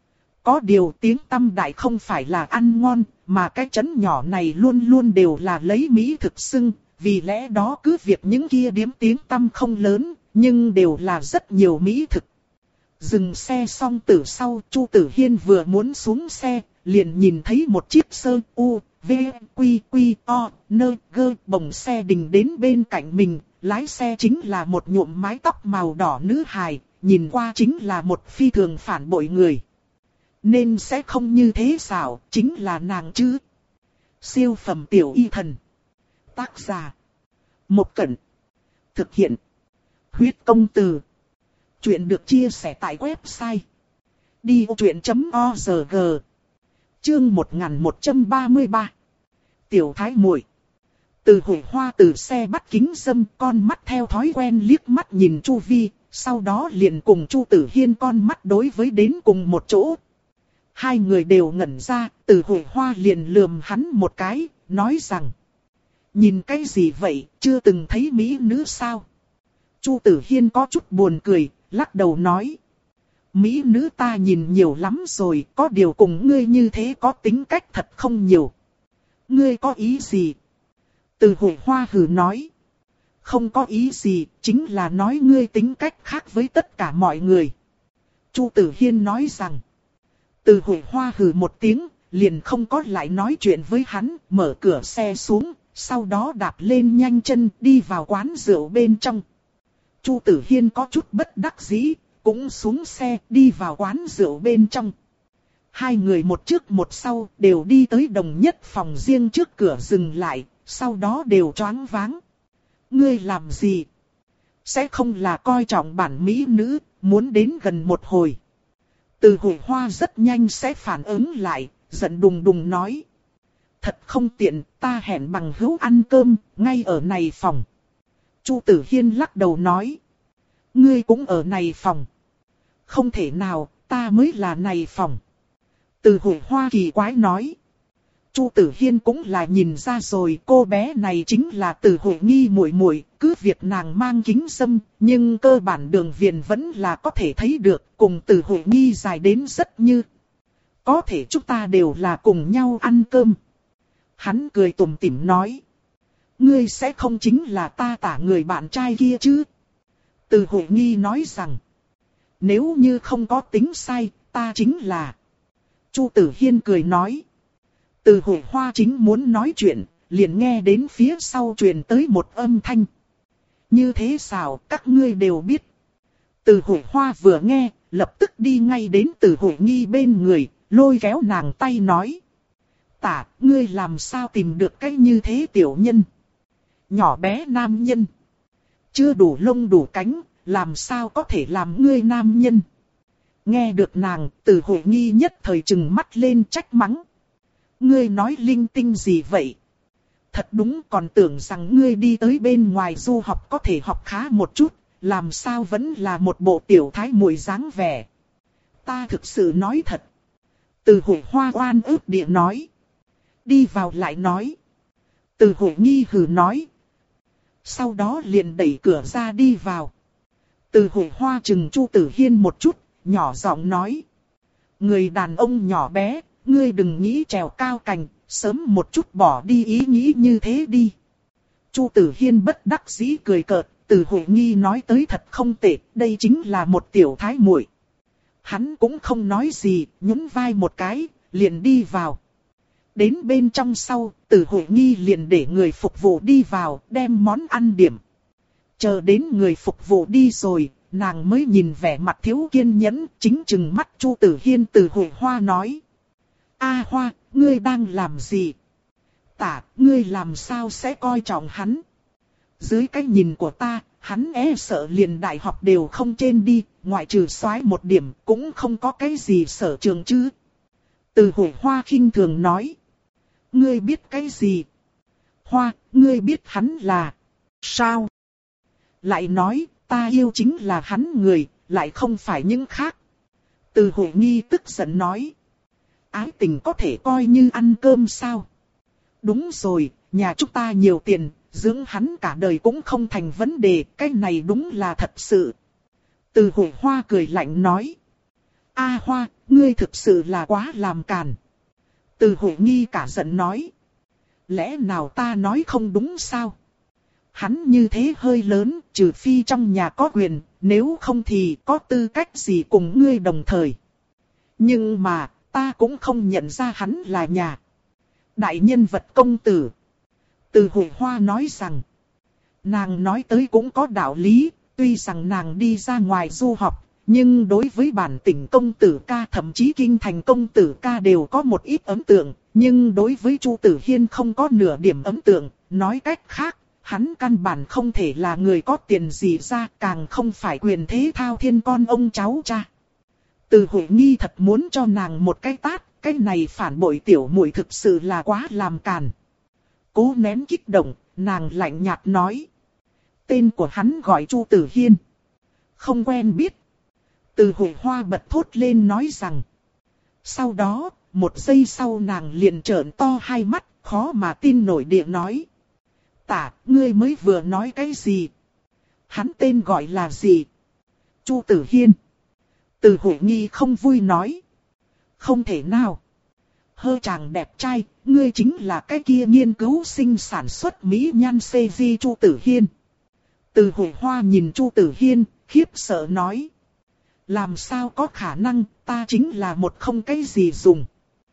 Speaker 1: Có điều tiếng tăm đại không phải là ăn ngon, mà cái trấn nhỏ này luôn luôn đều là lấy mỹ thực xưng, vì lẽ đó cứ việc những kia điếm tiếng tăm không lớn, nhưng đều là rất nhiều mỹ thực. Dừng xe xong từ sau, Chu Tử Hiên vừa muốn xuống xe, liền nhìn thấy một chiếc sơ u, v, quy, quy, o, nơ, gơ, bồng xe đình đến bên cạnh mình, lái xe chính là một nhuộm mái tóc màu đỏ nữ hài, nhìn qua chính là một phi thường phản bội người. Nên sẽ không như thế sao, chính là nàng chứ. Siêu phẩm tiểu y thần. Tác giả. Một Cẩn. Thực hiện. Huyết công từ. Chuyện được chia sẻ tại website. đi ô chuyện chấm org. Chương một nghìn một trăm ba mươi ba. Tiểu thái muội. Từ Huệ Hoa từ xe bắt kính dâm, con mắt theo thói quen liếc mắt nhìn Chu Vi, sau đó liền cùng Chu Tử Hiên con mắt đối với đến cùng một chỗ. Hai người đều ngẩn ra, Từ Huệ Hoa liền lườm hắn một cái, nói rằng. Nhìn cái gì vậy, chưa từng thấy mỹ nữ sao? Chu Tử Hiên có chút buồn cười, lắc đầu nói. Mỹ nữ ta nhìn nhiều lắm rồi, có điều cùng ngươi như thế có tính cách thật không nhiều. Ngươi có ý gì? Từ Huệ Hoa hừ nói. Không có ý gì, chính là nói ngươi tính cách khác với tất cả mọi người. Chu Tử Hiên nói rằng. Từ Huệ Hoa hừ một tiếng, liền không có lại nói chuyện với hắn, mở cửa xe xuống, sau đó đạp lên nhanh chân đi vào quán rượu bên trong. Chu Tử Hiên có chút bất đắc dĩ, cũng xuống xe đi vào quán rượu bên trong. Hai người một trước một sau đều đi tới đồng nhất phòng riêng trước cửa dừng lại, sau đó đều choáng váng. Ngươi làm gì? Sẽ không là coi trọng bản mỹ nữ, muốn đến gần một hồi. Từ Huệ Hoa rất nhanh sẽ phản ứng lại, giận đùng đùng nói. Thật không tiện, ta hẹn bằng hữu ăn cơm, ngay ở này phòng. Chu Tử Hiên lắc đầu nói. Ngươi cũng ở này phòng. Không thể nào, ta mới là này phòng. Từ Huệ Hoa kỳ quái nói. Chu Tử Hiên cũng là nhìn ra rồi, cô bé này chính là Từ Huệ Nghi muội muội, cứ việc nàng mang kính dâm, nhưng cơ bản đường viền vẫn là có thể thấy được, cùng Từ Huệ Nghi dài đến rất như. Có thể chúng ta đều là cùng nhau ăn cơm. Hắn cười tủm tỉm nói. Ngươi sẽ không chính là ta tả người bạn trai kia chứ? Từ Huệ Nghi nói rằng. Nếu như không có tính sai, ta chính là. Chu Tử Hiên cười nói. Từ Huệ Hoa chính muốn nói chuyện, liền nghe đến phía sau truyền tới một âm thanh. Như thế sao, các ngươi đều biết. Từ Hội Hoa vừa nghe, lập tức đi ngay đến Từ Hội Nghi bên người, lôi kéo nàng tay nói. Tả, ngươi làm sao tìm được cái như thế tiểu nhân? Nhỏ bé nam nhân. Chưa đủ lông đủ cánh, làm sao có thể làm ngươi nam nhân? Nghe được nàng, Từ Hội Nghi nhất thời trừng mắt lên trách mắng. Ngươi nói linh tinh gì vậy? Thật đúng, còn tưởng rằng ngươi đi tới bên ngoài du học có thể học khá một chút, làm sao vẫn là một bộ tiểu thái muội dáng vẻ. Ta thực sự nói thật. Từ Hội Hoa oan ức địa nói. Đi vào lại nói. Từ Hội Nghi hừ nói. Sau đó liền đẩy cửa ra đi vào. Từ Hội Hoa chừng Chu Tử Hiên một chút, nhỏ giọng nói. Người đàn ông nhỏ bé, ngươi đừng nghĩ trèo cao cành, sớm một chút bỏ đi ý nghĩ như thế đi. Chu Tử Hiên bất đắc dĩ cười cợt, Từ Hội Nghi nói tới thật không tệ, đây chính là một tiểu thái muội. Hắn cũng không nói gì, nhún vai một cái, liền đi vào. Đến bên trong sau, Từ Hội Nghi liền để người phục vụ đi vào, đem món ăn điểm. Chờ đến người phục vụ đi rồi, nàng mới nhìn vẻ mặt thiếu kiên nhẫn, chính chừng mắt Chu Tử Hiên. Từ Hội Hoa nói. A Hoa, ngươi đang làm gì? Tả, ngươi làm sao sẽ coi trọng hắn? Dưới cái nhìn của ta, hắn e sợ liền đại học đều không trên đi, ngoại trừ soái một điểm cũng không có cái gì sở trường chứ. Từ Hội Hoa khinh thường nói. Ngươi biết cái gì? Hoa, ngươi biết hắn là... Sao? Lại nói, ta yêu chính là hắn người, lại không phải những khác. Từ Hội Nghi tức giận nói. Ái tình có thể coi như ăn cơm sao? Đúng rồi, nhà chúng ta nhiều tiền, dưỡng hắn cả đời cũng không thành vấn đề, cái này đúng là thật sự. Từ Hội Hoa cười lạnh nói. A Hoa, ngươi thực sự là quá làm càn. Từ Hội Nghi cả giận nói. Lẽ nào ta nói không đúng sao? Hắn như thế hơi lớn, trừ phi trong nhà có quyền, nếu không thì có tư cách gì cùng ngươi đồng thời. Nhưng mà, ta cũng không nhận ra hắn là nhà. Đại nhân vật công tử. Từ Hội Hoa nói rằng, nàng nói tới cũng có đạo lý, tuy rằng nàng đi ra ngoài du học, nhưng đối với bản tỉnh công tử ca thậm chí kinh thành công tử ca đều có một ít ấn tượng, nhưng đối với Chu Tử Hiên không có nửa điểm ấn tượng, nói cách khác, hắn căn bản không thể là người có tiền gì ra, càng không phải quyền thế thao thiên con ông cháu cha. Từ Hội Nghi thật muốn cho nàng một cái tát, cái này phản bội tiểu muội thực sự là quá làm càn. Cố nén kích động, nàng lạnh nhạt nói. Tên của hắn gọi Chu Tử Hiên. Không quen biết. Từ Hội Hoa bật thốt lên nói rằng. Sau đó, một giây sau nàng liền trợn to hai mắt, khó mà tin nổi địa nói. Tả, ngươi mới vừa nói cái gì? Hắn tên gọi là gì? Chu Tử Hiên. Từ Hội Nghi không vui nói. Không thể nào. Hơ chàng đẹp trai, ngươi chính là cái kia nghiên cứu sinh sản xuất mỹ nhan xê giê Chu Tử Hiên. Từ Hội Hoa nhìn Chu Tử Hiên, khiếp sợ nói. Làm sao có khả năng, ta chính là một không cái gì dùng.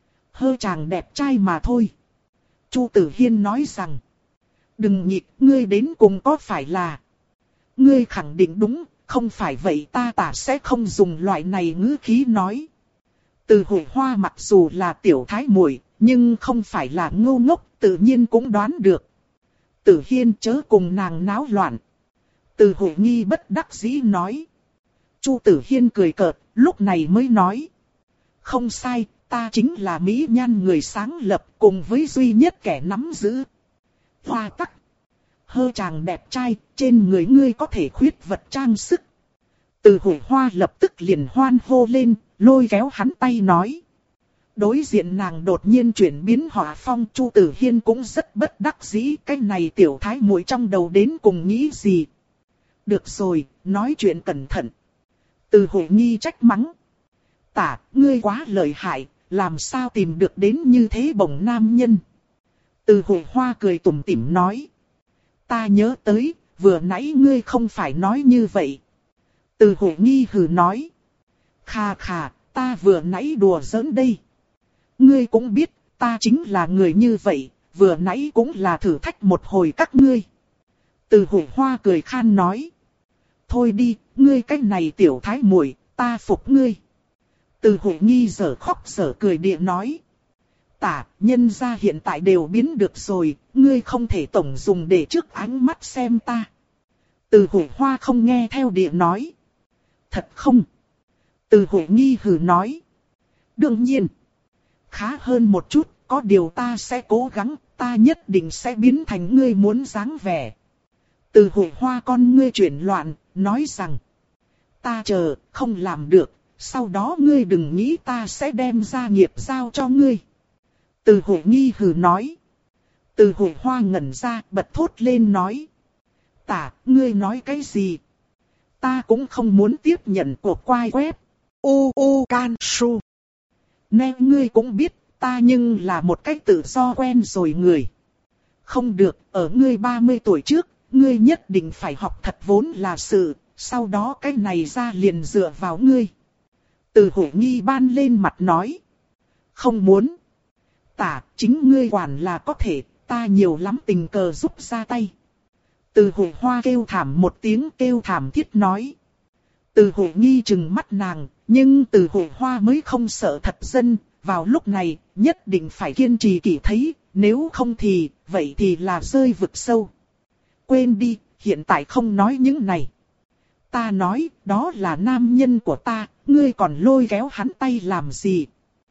Speaker 1: Hơ chàng đẹp trai mà thôi. Chu Tử Hiên nói rằng. Đừng nhịp, ngươi đến cùng có phải là. Ngươi khẳng định đúng, không phải vậy ta Tả sẽ không dùng loại này ngữ khí nói. Từ Hội Hoa mặc dù là tiểu thái muội, nhưng không phải là ngu ngốc, tự nhiên cũng đoán được. Tử Hiên chớ cùng nàng náo loạn. Từ Hội Nghi bất đắc dĩ nói. Chu Tử Hiên cười cợt, lúc này mới nói. Không sai, ta chính là mỹ nhan người sáng lập cùng với duy nhất kẻ nắm giữ. Hoa tắc. Hơ chàng đẹp trai, trên người ngươi có thể khuyết vật trang sức. Từ Hội Hoa lập tức liền hoan hô lên, lôi kéo hắn tay nói. Đối diện nàng đột nhiên chuyển biến hỏa phong, Chu Tử Hiên cũng rất bất đắc dĩ, cái này tiểu thái muội trong đầu đến cùng nghĩ gì. Được rồi, nói chuyện cẩn thận. Từ Hội Nghi trách mắng. Tả, ngươi quá lợi hại, làm sao tìm được đến như thế bổng nam nhân. Từ Hội Hoa cười tủm tỉm nói. Ta nhớ tới, vừa nãy ngươi không phải nói như vậy. Từ Hội Nghi hừ nói. Khà khà, ta vừa nãy đùa giỡn đây. Ngươi cũng biết, ta chính là người như vậy, vừa nãy cũng là thử thách một hồi các ngươi. Từ Hội Hoa cười khan nói. thôi đi, ngươi cái này tiểu thái muội, ta phục ngươi. Từ Huệ Nghi giờ khóc giờ cười địa nói. Tả, nhân gia hiện tại đều biến được rồi, ngươi không thể tổng dùng để trước ánh mắt xem ta. Từ Huệ Hoa không nghe theo địa nói. Thật không? Từ Huệ Nghi hừ nói. Đương nhiên. Khá hơn một chút, có điều ta sẽ cố gắng, ta nhất định sẽ biến thành ngươi muốn dáng vẻ. Từ Huệ Hoa con ngươi chuyển loạn, nói rằng. Ta chờ, không làm được, sau đó ngươi đừng nghĩ ta sẽ đem gia nghiệp giao cho ngươi. Từ Huệ Nghi hừ nói. Từ Huệ Hoa ngẩn ra, bật thốt lên nói. Tả, ngươi nói cái gì? Ta cũng không muốn tiếp nhận cuộc quay web.
Speaker 2: U U Can Su.
Speaker 1: Nên ngươi cũng biết, ta nhưng là một cách tự do quen rồi người. Không được, ở ngươi ba mươi tuổi trước, ngươi nhất định phải học thật vốn là sự, sau đó cái này ra liền dựa vào ngươi. Từ Huệ Nghi ban lên mặt nói. Không muốn. Tả, chính ngươi quản là có thể, ta nhiều lắm tình cờ giúp ra tay. Từ Huệ Hoa kêu thảm một tiếng kêu thảm thiết nói. Từ Huệ Nghi trừng mắt nàng, nhưng Từ Huệ Hoa mới không sợ thật dân, vào lúc này, nhất định phải kiên trì kỹ thấy, nếu không thì, vậy thì là rơi vực sâu. Quên đi, hiện tại không nói những này. Ta nói, đó là nam nhân của ta, ngươi còn lôi kéo hắn tay làm gì?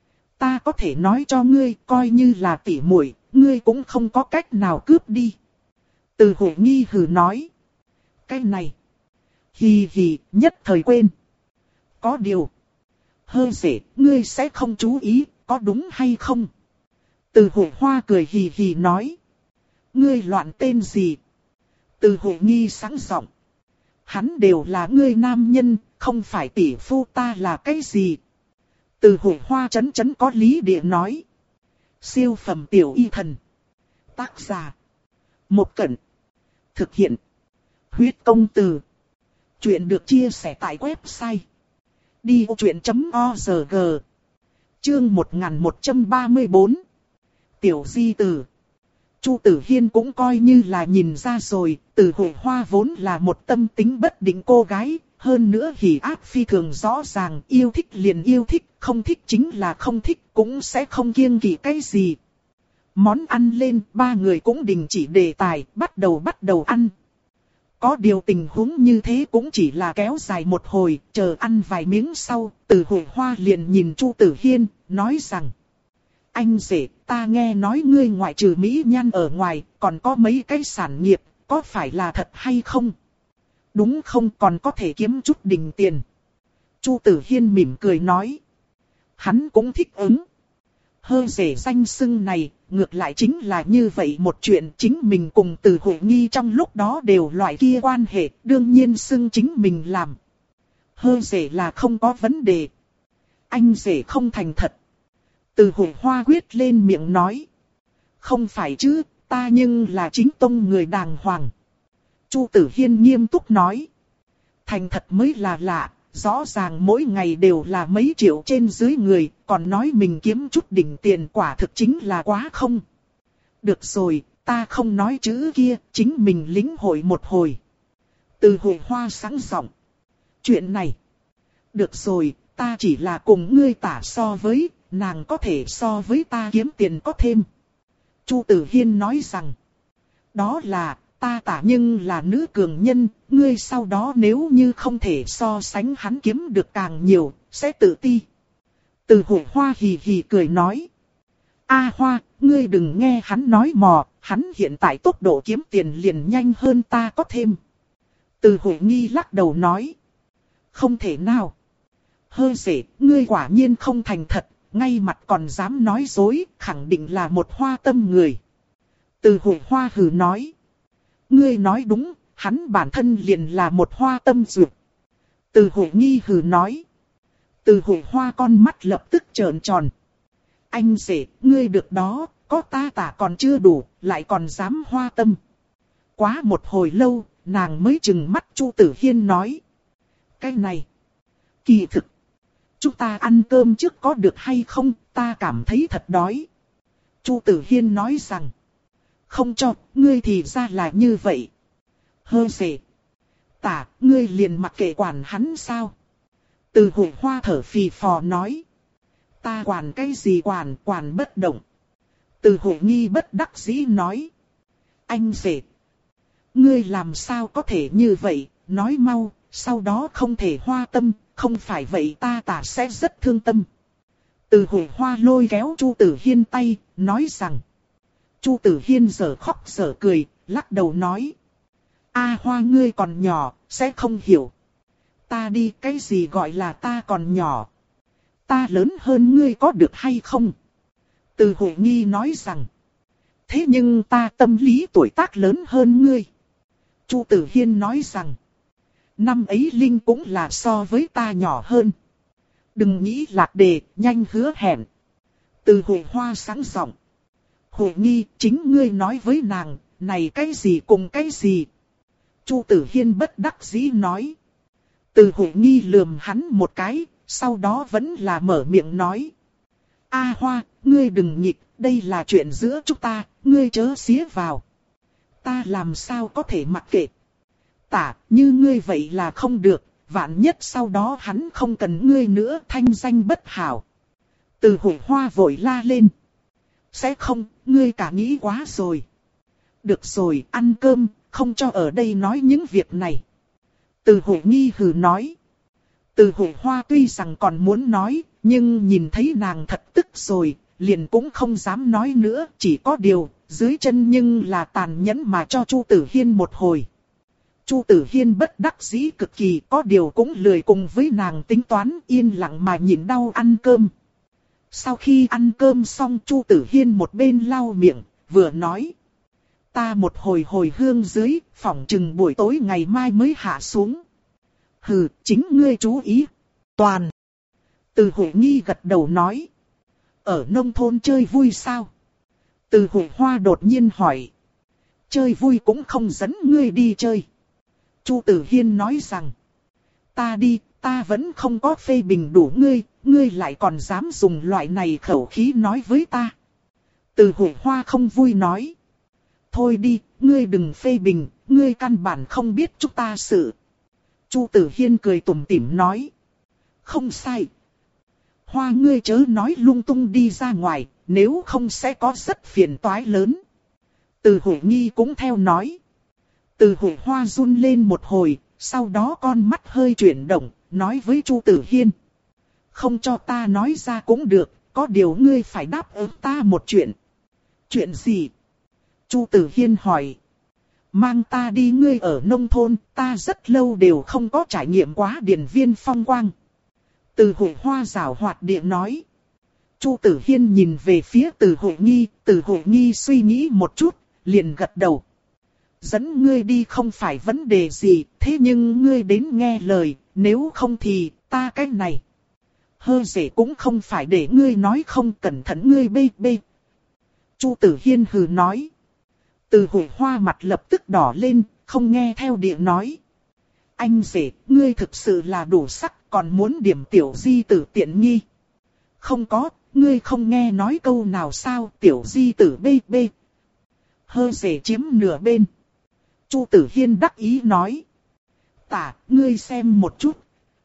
Speaker 1: Ta có thể nói cho ngươi, coi như là tỉ muội, ngươi cũng không có cách nào cướp đi. Từ Huệ Nghi hừ nói. Cái này. Hì hì, nhất thời quên. Có điều. Hơi dễ, ngươi sẽ không chú ý, có đúng hay không? Từ Huệ Hoa cười hì hì nói. Ngươi loạn tên gì? Từ Huệ Nghi sáng giọng. Hắn đều là ngươi nam nhân, không phải tỷ phu ta là cái gì? Từ Huệ Hoa chấn chấn có lý địa nói. Siêu phẩm tiểu y thần. Tác giả. Một Cẩn. Thực hiện. Huyết công từ. Chuyện được chia sẻ tại website. đi ô chuyện chấm org. Chương một nghìn một trăm ba mươi tư. Tiểu di tử. Chu Tử Hiên cũng coi như là nhìn ra rồi, Từ Huệ Hoa vốn là một tâm tính bất định cô gái, hơn nữa hỉ ác phi thường rõ ràng, yêu thích liền yêu thích, không thích chính là không thích, cũng sẽ không kiêng kỵ cái gì. Món ăn lên, ba người cũng đình chỉ đề tài, bắt đầu bắt đầu ăn. Có điều tình huống như thế cũng chỉ là kéo dài một hồi, chờ ăn vài miếng sau, Từ Huệ Hoa liền nhìn Chu Tử Hiên, nói rằng. Anh rể, ta nghe nói ngươi ngoại trừ mỹ nhan ở ngoài, còn có mấy cái sản nghiệp, có phải là thật hay không? Đúng không, còn có thể kiếm chút đình tiền. Chu Tử Hiên mỉm cười nói. Hắn cũng thích ứng. Hơi rể danh xưng này, ngược lại chính là như vậy một chuyện, chính mình cùng Từ Huệ Nghi trong lúc đó đều loại kia quan hệ, đương nhiên xưng chính mình làm. Hơi rể là không có vấn đề. Anh rể không thành thật. Từ Huệ Hoa quyết lên miệng nói. Không phải chứ, ta nhưng là chính tông người đàng hoàng. Chu Tử Hiên nghiêm túc nói. Thành thật mới là lạ, rõ ràng mỗi ngày đều là mấy triệu trên dưới người, còn nói mình kiếm chút đỉnh tiền, quả thực chính là quá không. Được rồi, ta không nói chữ kia, chính mình lĩnh hội một hồi. Từ Huệ Hoa sáng giọng. Chuyện này. Được rồi, ta chỉ là cùng ngươi tả so với, nàng có thể so với ta kiếm tiền có thêm. Chu Tử Hiên nói rằng. Đó là, ta tả nhưng là nữ cường nhân, ngươi sau đó nếu như không thể so sánh hắn kiếm được càng nhiều, sẽ tự ti. Từ Huệ Hoa hì hì cười nói. A Hoa, ngươi đừng nghe hắn nói mò, hắn hiện tại tốc độ kiếm tiền liền nhanh hơn ta có thêm. Từ Huệ Nghi lắc đầu nói. Không thể nào. Hơi rể, ngươi quả nhiên không thành thật, ngay mặt còn dám nói dối, khẳng định là một hoa tâm người. Từ Huệ Hoa hừ nói. Ngươi nói đúng, hắn bản thân liền là một hoa tâm duyệt. Từ Huệ Nghi hừ nói. Từ Huệ Hoa con mắt lập tức trợn tròn. Anh rể, ngươi được đó, có ta tả còn chưa đủ, lại còn dám hoa tâm. Quá một hồi lâu, nàng mới trừng mắt Chu Tử Hiên nói. Cái này, kỳ thực, chúng ta ăn cơm trước có được hay không, ta cảm thấy thật đói. Chu Tử Hiên nói rằng. Không cho, ngươi thì ra là như vậy. Hơ rể. Tả, ngươi liền mặc kệ quản hắn sao? Từ Hội Hoa thở phì phò nói. Ta quản cái gì quản, quản bất động. Từ Hội Nghi bất đắc dĩ nói. Anh rể, ngươi làm sao có thể như vậy, nói mau, sau đó không thể hoa tâm, không phải vậy ta Tả sẽ rất thương tâm. Từ Hội Hoa lôi kéo Chu Tử Hiên tay, nói rằng. Chu Tử Hiên giờ khóc giờ cười, lắc đầu nói. A Hoa ngươi còn nhỏ, sẽ không hiểu. Ta đi, cái gì gọi là ta còn nhỏ? Ta lớn hơn ngươi có được hay không? Từ Hội Nghi nói rằng. Thế nhưng ta tâm lý tuổi tác lớn hơn ngươi. Chu Tử Hiên nói rằng. Năm ấy Linh cũng là so với ta nhỏ hơn. Đừng nghĩ lạc đề, nhanh hứa hẹn. Từ Hội Hoa sáng giọng. Hội Nghi, chính ngươi nói với nàng, này cái gì cùng cái gì? Chu Tử Hiên bất đắc dĩ nói. Từ Hội Nghi lườm hắn một cái, sau đó vẫn là mở miệng nói. A Hoa, ngươi đừng nhịp, đây là chuyện giữa chúng ta, ngươi chớ xía vào. Ta làm sao có thể mặc kệ? Tả, như ngươi vậy là không được, vạn nhất sau đó hắn không cần ngươi nữa, thanh danh bất hảo. Từ Hội Hoa vội la lên. Sẽ không, ngươi cả nghĩ quá rồi. Được rồi, ăn cơm, không cho ở đây nói những việc này. Từ Hội Nghi hừ nói. Từ Hội Hoa tuy rằng còn muốn nói, nhưng nhìn thấy nàng thật tức rồi, liền cũng không dám nói nữa, chỉ có điều, dưới chân nhưng là tàn nhẫn mà cho Chu Tử Hiên một hồi. Chu Tử Hiên bất đắc dĩ cực kỳ, có điều cũng lười cùng với nàng tính toán, yên lặng mà nhịn đau ăn cơm. Sau khi ăn cơm xong, Chu Tử Hiên một bên lau miệng, vừa nói. Ta một hồi hồi hương dưới, phỏng chừng buổi tối ngày mai mới hạ xuống. Hừ, chính ngươi chú ý. Toàn. Từ Hội Nghi gật đầu nói. Ở nông thôn chơi vui sao? Từ Hội Hoa đột nhiên hỏi. Chơi vui cũng không dẫn ngươi đi chơi. Chu Tử Hiên nói rằng. Ta đi, ta vẫn không có phê bình đủ ngươi, ngươi lại còn dám dùng loại này khẩu khí nói với ta. Từ Hội Hoa không vui nói. Thôi đi, ngươi đừng phê bình, ngươi căn bản không biết chúng ta sự. Chu Tử Hiên cười tủm tỉm nói. Không sai. Hoa ngươi chớ nói lung tung đi ra ngoài, nếu không sẽ có rất phiền toái lớn. Từ Hội Nghi cũng theo nói. Từ Hội Hoa run lên một hồi, sau đó con mắt hơi chuyển động, nói với Chu Tử Hiên. Không cho ta nói ra cũng được, có điều ngươi phải đáp ứng ta một chuyện. Chuyện gì? Chu Tử Hiên hỏi. Mang ta đi, ngươi ở nông thôn, ta rất lâu đều không có trải nghiệm quá điển viên phong quang. Từ Hội Hoa giảo hoạt địa nói. Chu Tử Hiên nhìn về phía Từ Hội Nghi, Từ Hội Nghi suy nghĩ một chút, liền gật đầu. Dẫn ngươi đi không phải vấn đề gì, thế nhưng ngươi đến nghe lời, nếu không thì ta cái này. Hơ dễ cũng không phải để ngươi nói không, cẩn thận ngươi bê bê. Chu Tử Hiên hừ nói. Từ Hội Hoa mặt lập tức đỏ lên, không nghe theo địa nói. Anh rể, ngươi thực sự là đủ sắc, còn muốn điểm tiểu di tử tiện nghi. Không có, ngươi không nghe nói câu nào sao, tiểu di tử bê bê. Hơ rể chiếm nửa bên. Chu Tử Hiên đắc ý nói. Tả, ngươi xem một chút.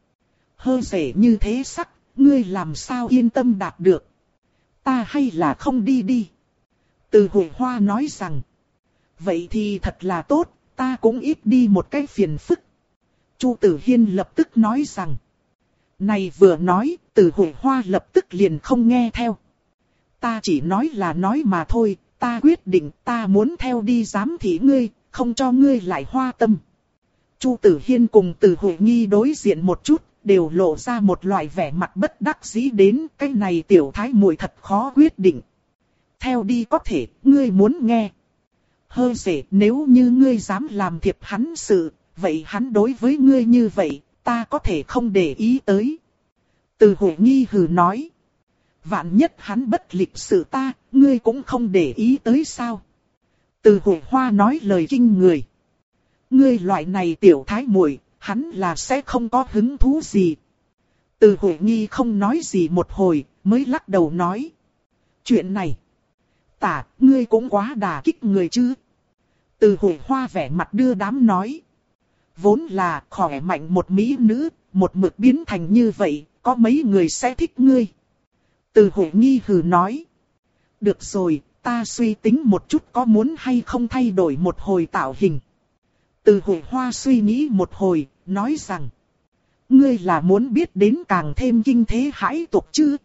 Speaker 1: Hơ rể như thế sắc, ngươi làm sao yên tâm đạt được. Ta hay là không đi đi. Từ Hội Hoa nói rằng. Vậy thì thật là tốt, ta cũng ít đi một cái phiền phức. Chu Tử Hiên lập tức nói rằng. Này vừa nói, Từ Hội Hoa lập tức liền không nghe theo. Ta chỉ nói là nói mà thôi, ta quyết định ta muốn theo đi giám thị ngươi, không cho ngươi lại hoa tâm. Chu Tử Hiên cùng Từ Hội Nghi đối diện một chút, đều lộ ra một loại vẻ mặt bất đắc dĩ đến, cái này tiểu thái muội thật khó quyết định. Theo đi có thể, ngươi muốn nghe. Hơ dễ, nếu như ngươi dám làm thiệp hắn sự, vậy hắn đối với ngươi như vậy, ta có thể không để ý tới. Từ Hội Nghi hừ nói. Vạn nhất hắn bất lịch sự ta, ngươi cũng không để ý tới sao. Từ Hội Hoa nói lời kinh người. Ngươi loại này tiểu thái muội, hắn là sẽ không có hứng thú gì. Từ Hội Nghi không nói gì một hồi, mới lắc đầu nói. Chuyện này, Tả, ngươi cũng quá đả kích người chứ. Từ Hội Hoa vẻ mặt đưa đám nói. vốn là khỏe mạnh một mỹ nữ, một mực biến thành như vậy, có mấy người sẽ thích ngươi. Từ Huệ nghi hừ nói. Được rồi, ta suy tính một chút có muốn hay không thay đổi một hồi tạo hình. Từ Huệ Hoa suy nghĩ một hồi, nói rằng. Ngươi là muốn biết đến càng thêm kinh thế hãi tục chứ?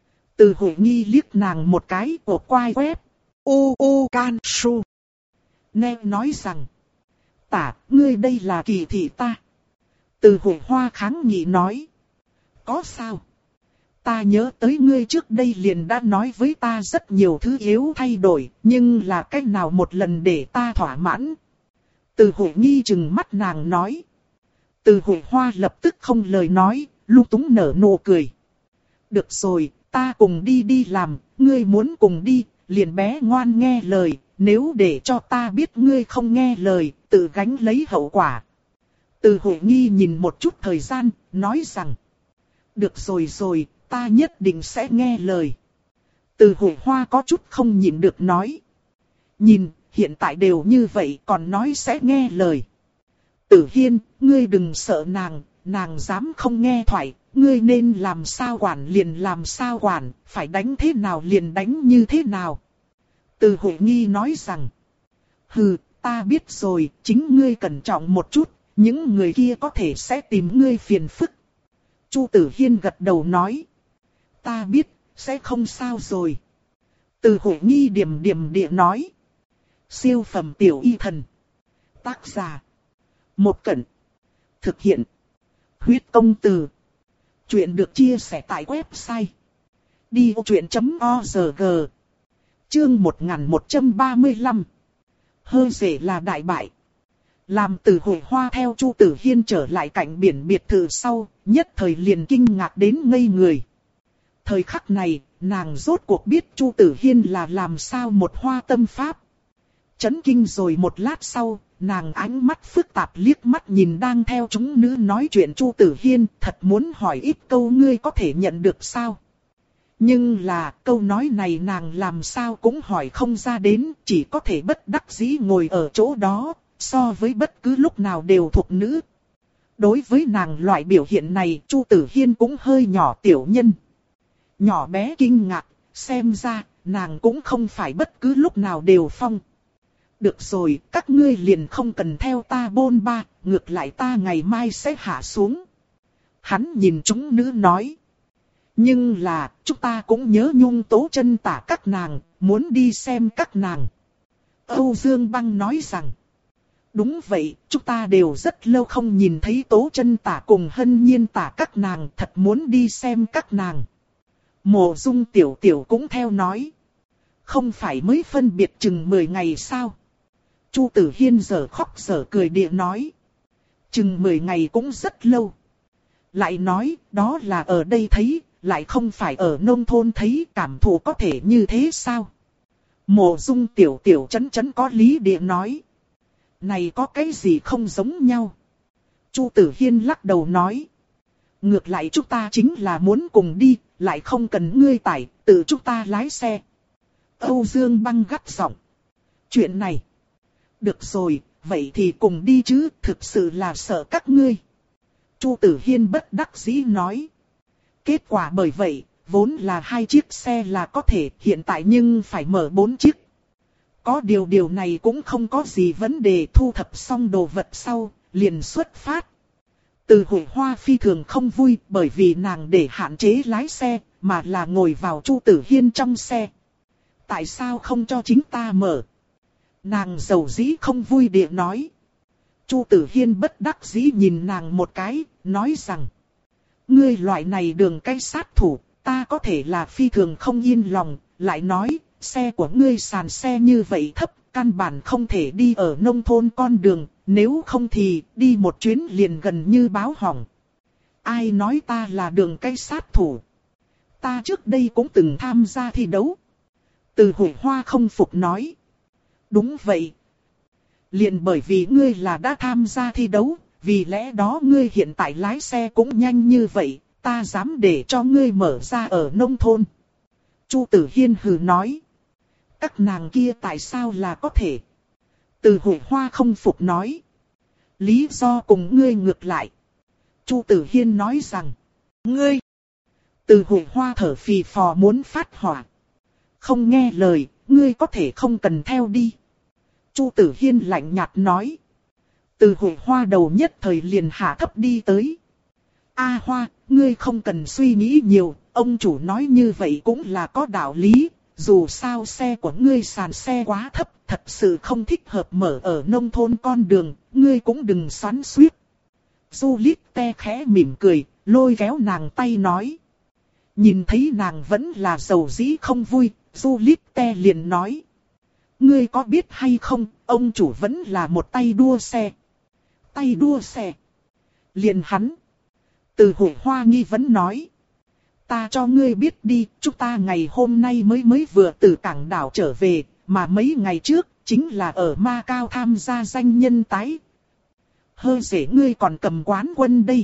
Speaker 1: Từ Huệ nghi liếc nàng một cái, cột quai quét.
Speaker 2: U U Can Su.
Speaker 1: Nghe nói rằng. Tả, ngươi đây là kỳ thị ta. Từ Huệ Hoa kháng nghị nói. Có sao? Ta nhớ tới ngươi trước đây liền đã nói với ta rất nhiều thứ yếu thay đổi, nhưng là cách nào một lần để ta thỏa mãn. Từ Huệ nghi chừng mắt nàng nói. Từ Huệ Hoa lập tức không lời nói, lung túng nở nụ cười. Được rồi, ta cùng đi đi làm, ngươi muốn cùng đi, liền bé ngoan nghe lời, nếu để cho ta biết ngươi không nghe lời, tự gánh lấy hậu quả. Từ Huệ nghi nhìn một chút thời gian, nói rằng. Được rồi rồi, ta nhất định sẽ nghe lời. Từ Huệ Hoa có chút không nhịn được nói. Nhìn, hiện tại đều như vậy còn nói sẽ nghe lời. Tử Hiên, ngươi đừng sợ nàng, nàng dám không nghe thoại, ngươi nên làm sao quản liền làm sao quản, phải đánh thế nào liền đánh như thế nào. Từ Huệ nghi nói rằng. Hừ, ta biết rồi, chính ngươi cẩn trọng một chút, những người kia có thể sẽ tìm ngươi phiền phức. Chu Tử Hiên gật đầu nói. Ta biết, sẽ không sao rồi. Từ Huệ nghi điềm điềm địa nói. Siêu phẩm tiểu y thần. Tác giả. Một Cẩn. Thực hiện. Huyết công từ. Chuyện được chia sẻ tại website. đi ô chuyện chấm org. Chương một nghìn một trăm ba mươi lăm. Hơi rể là đại bại. Làm Từ Huệ Hoa theo Chu Tử Hiên trở lại cạnh biển biệt thự sau, nhất thời liền kinh ngạc đến ngây người. Thời khắc này, nàng rốt cuộc biết Chu Tử Hiên là làm sao một hoa tâm pháp. Chấn kinh rồi một lát sau, nàng ánh mắt phức tạp liếc mắt nhìn đang theo chúng nữ nói chuyện Chu Tử Hiên, thật muốn hỏi ít câu ngươi có thể nhận được sao. Nhưng là câu nói này nàng làm sao cũng hỏi không ra đến, chỉ có thể bất đắc dĩ ngồi ở chỗ đó, so với bất cứ lúc nào đều thuộc nữ. Đối với nàng loại biểu hiện này Chu Tử Hiên cũng hơi nhỏ tiểu nhân. Nhỏ bé kinh ngạc, xem ra nàng cũng không phải bất cứ lúc nào đều phong. Được rồi, các ngươi liền không cần theo ta bôn ba, ngược lại ta ngày mai sẽ hạ xuống. Hắn nhìn chúng nữ nói. Nhưng là, chúng ta cũng nhớ nhung Tố Chân Tả các nàng, muốn đi xem các nàng. Âu Dương Băng nói rằng. Đúng vậy, chúng ta đều rất lâu không nhìn thấy Tố Chân Tả cùng Hân Nhiên Tả các nàng, thật muốn đi xem các nàng. Mộ Dung Tiểu Tiểu cũng theo nói. Không phải mới phân biệt chừng mười ngày sao? Chu Tử Hiên giờ khóc giờ cười địa nói. Chừng mười ngày cũng rất lâu. Lại nói, đó là ở đây thấy, lại không phải ở nông thôn thấy, cảm thụ có thể như thế sao? Mộ Dung Tiểu Tiểu chấn chấn có lý địa nói. Này có cái gì không giống nhau? Chu Tử Hiên lắc đầu nói. Ngược lại chúng ta chính là muốn cùng đi, lại không cần ngươi tải, tự chúng ta lái xe. Âu Dương Băng gắt giọng. Chuyện này. Được rồi, vậy thì cùng đi chứ, thực sự là sợ các ngươi. Chu Tử Hiên bất đắc dĩ nói. Kết quả bởi vậy, vốn là hai chiếc xe là có thể, hiện tại nhưng phải mở bốn chiếc. Có điều điều này cũng không có gì vấn đề, thu thập xong đồ vật sau, liền xuất phát. Từ Huệ Hoa phi thường không vui bởi vì nàng để hạn chế lái xe, mà là ngồi vào Chu Tử Hiên trong xe. Tại sao không cho chính ta mở? Nàng dầu dĩ không vui địa nói. Chu Tử Hiên bất đắc dĩ nhìn nàng một cái, nói rằng. Ngươi loại này đường cái sát thủ, ta có thể là phi thường không yên lòng, lại nói, xe của ngươi sàn xe như vậy thấp, căn bản không thể đi ở nông thôn con đường, nếu không thì đi một chuyến liền gần như báo hỏng. Ai nói ta là đường cái sát thủ? Ta trước đây cũng từng tham gia thi đấu. Từ Huệ Hoa không phục nói. Đúng vậy. Liền bởi vì ngươi là đã tham gia thi đấu, vì lẽ đó ngươi hiện tại lái xe cũng nhanh như vậy, ta dám để cho ngươi mở ra ở nông thôn. Chu Tử Hiên hừ nói. Các nàng kia tại sao là có thể? Từ Huệ Hoa không phục nói. Lý do cùng ngươi ngược lại. Chu Tử Hiên nói rằng. Ngươi. Từ Huệ Hoa thở phì phò muốn phát hỏa. Không nghe lời, ngươi có thể không cần theo đi. Chu Tử Hiên lạnh nhạt nói. Từ Huệ Hoa đầu nhất thời liền hạ thấp đi tới. A Hoa, ngươi không cần suy nghĩ nhiều, ông chủ nói như vậy cũng là có đạo lý. Dù sao xe của ngươi sàn xe quá thấp, thật sự không thích hợp mở ở nông thôn con đường, ngươi cũng đừng xoắn xuýt. Juliette khẽ mỉm cười, lôi kéo nàng tay nói. Nhìn thấy nàng vẫn là dầu dĩ không vui, Juliette liền nói. Ngươi có biết hay không, ông chủ vẫn là một tay đua xe. Tay đua xe. Liền hắn. Từ Huệ Hoa nghi vấn nói. Ta cho ngươi biết đi, chúng ta ngày hôm nay mới mới vừa từ cảng đảo trở về, mà mấy ngày trước, chính là ở Macau tham gia danh nhân tái. Hơ dễ ngươi còn cầm quán quân đây.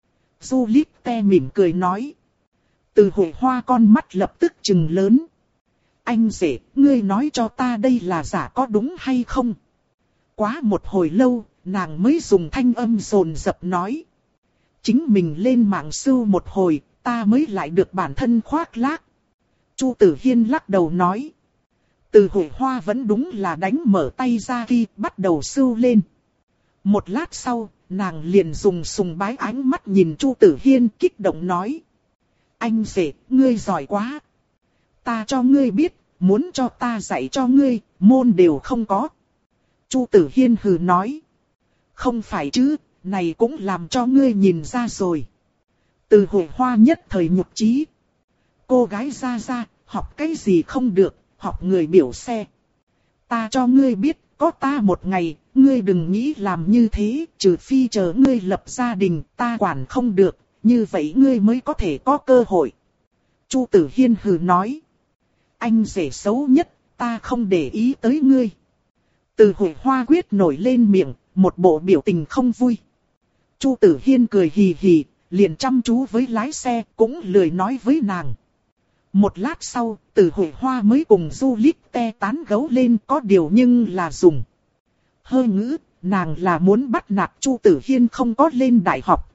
Speaker 1: Juliette mỉm cười nói. Từ Huệ Hoa con mắt lập tức trừng lớn. Anh rể, ngươi nói cho ta đây là giả có đúng hay không? Quá một hồi lâu, nàng mới dùng thanh âm dồn dập nói. Chính mình lên mạng sưu một hồi, ta mới lại được bản thân khoác lác. Chu Tử Hiên lắc đầu nói. Từ Huệ Hoa vẫn đúng là đánh mở tay ra khi bắt đầu sưu lên. Một lát sau, nàng liền dùng sùng bái ánh mắt nhìn Chu Tử Hiên kích động nói. Anh rể, ngươi giỏi quá. Ta cho ngươi biết, muốn cho ta dạy cho ngươi, môn đều không có. Chu Tử Hiên hừ nói. Không phải chứ, này cũng làm cho ngươi nhìn ra rồi. Từ Huệ Hoa nhất thời nhục chí. Cô gái ra ra, học cái gì không được, học người biểu xe. Ta cho ngươi biết, có ta một ngày, ngươi đừng nghĩ làm như thế, trừ phi chờ ngươi lập gia đình, ta quản không được, như vậy ngươi mới có thể có cơ hội. Chu Tử Hiên hừ nói. Anh rể xấu nhất, ta không để ý tới ngươi. Từ Huệ Hoa quyết nổi lên miệng, một bộ biểu tình không vui. Chu Tử Hiên cười hì hì, liền chăm chú với lái xe, cũng lười nói với nàng. Một lát sau, Từ Huệ Hoa mới cùng Juliette tán gẫu lên, có điều nhưng là dùng hơi ngữ, nàng là muốn bắt nạt Chu Tử Hiên không có lên đại học.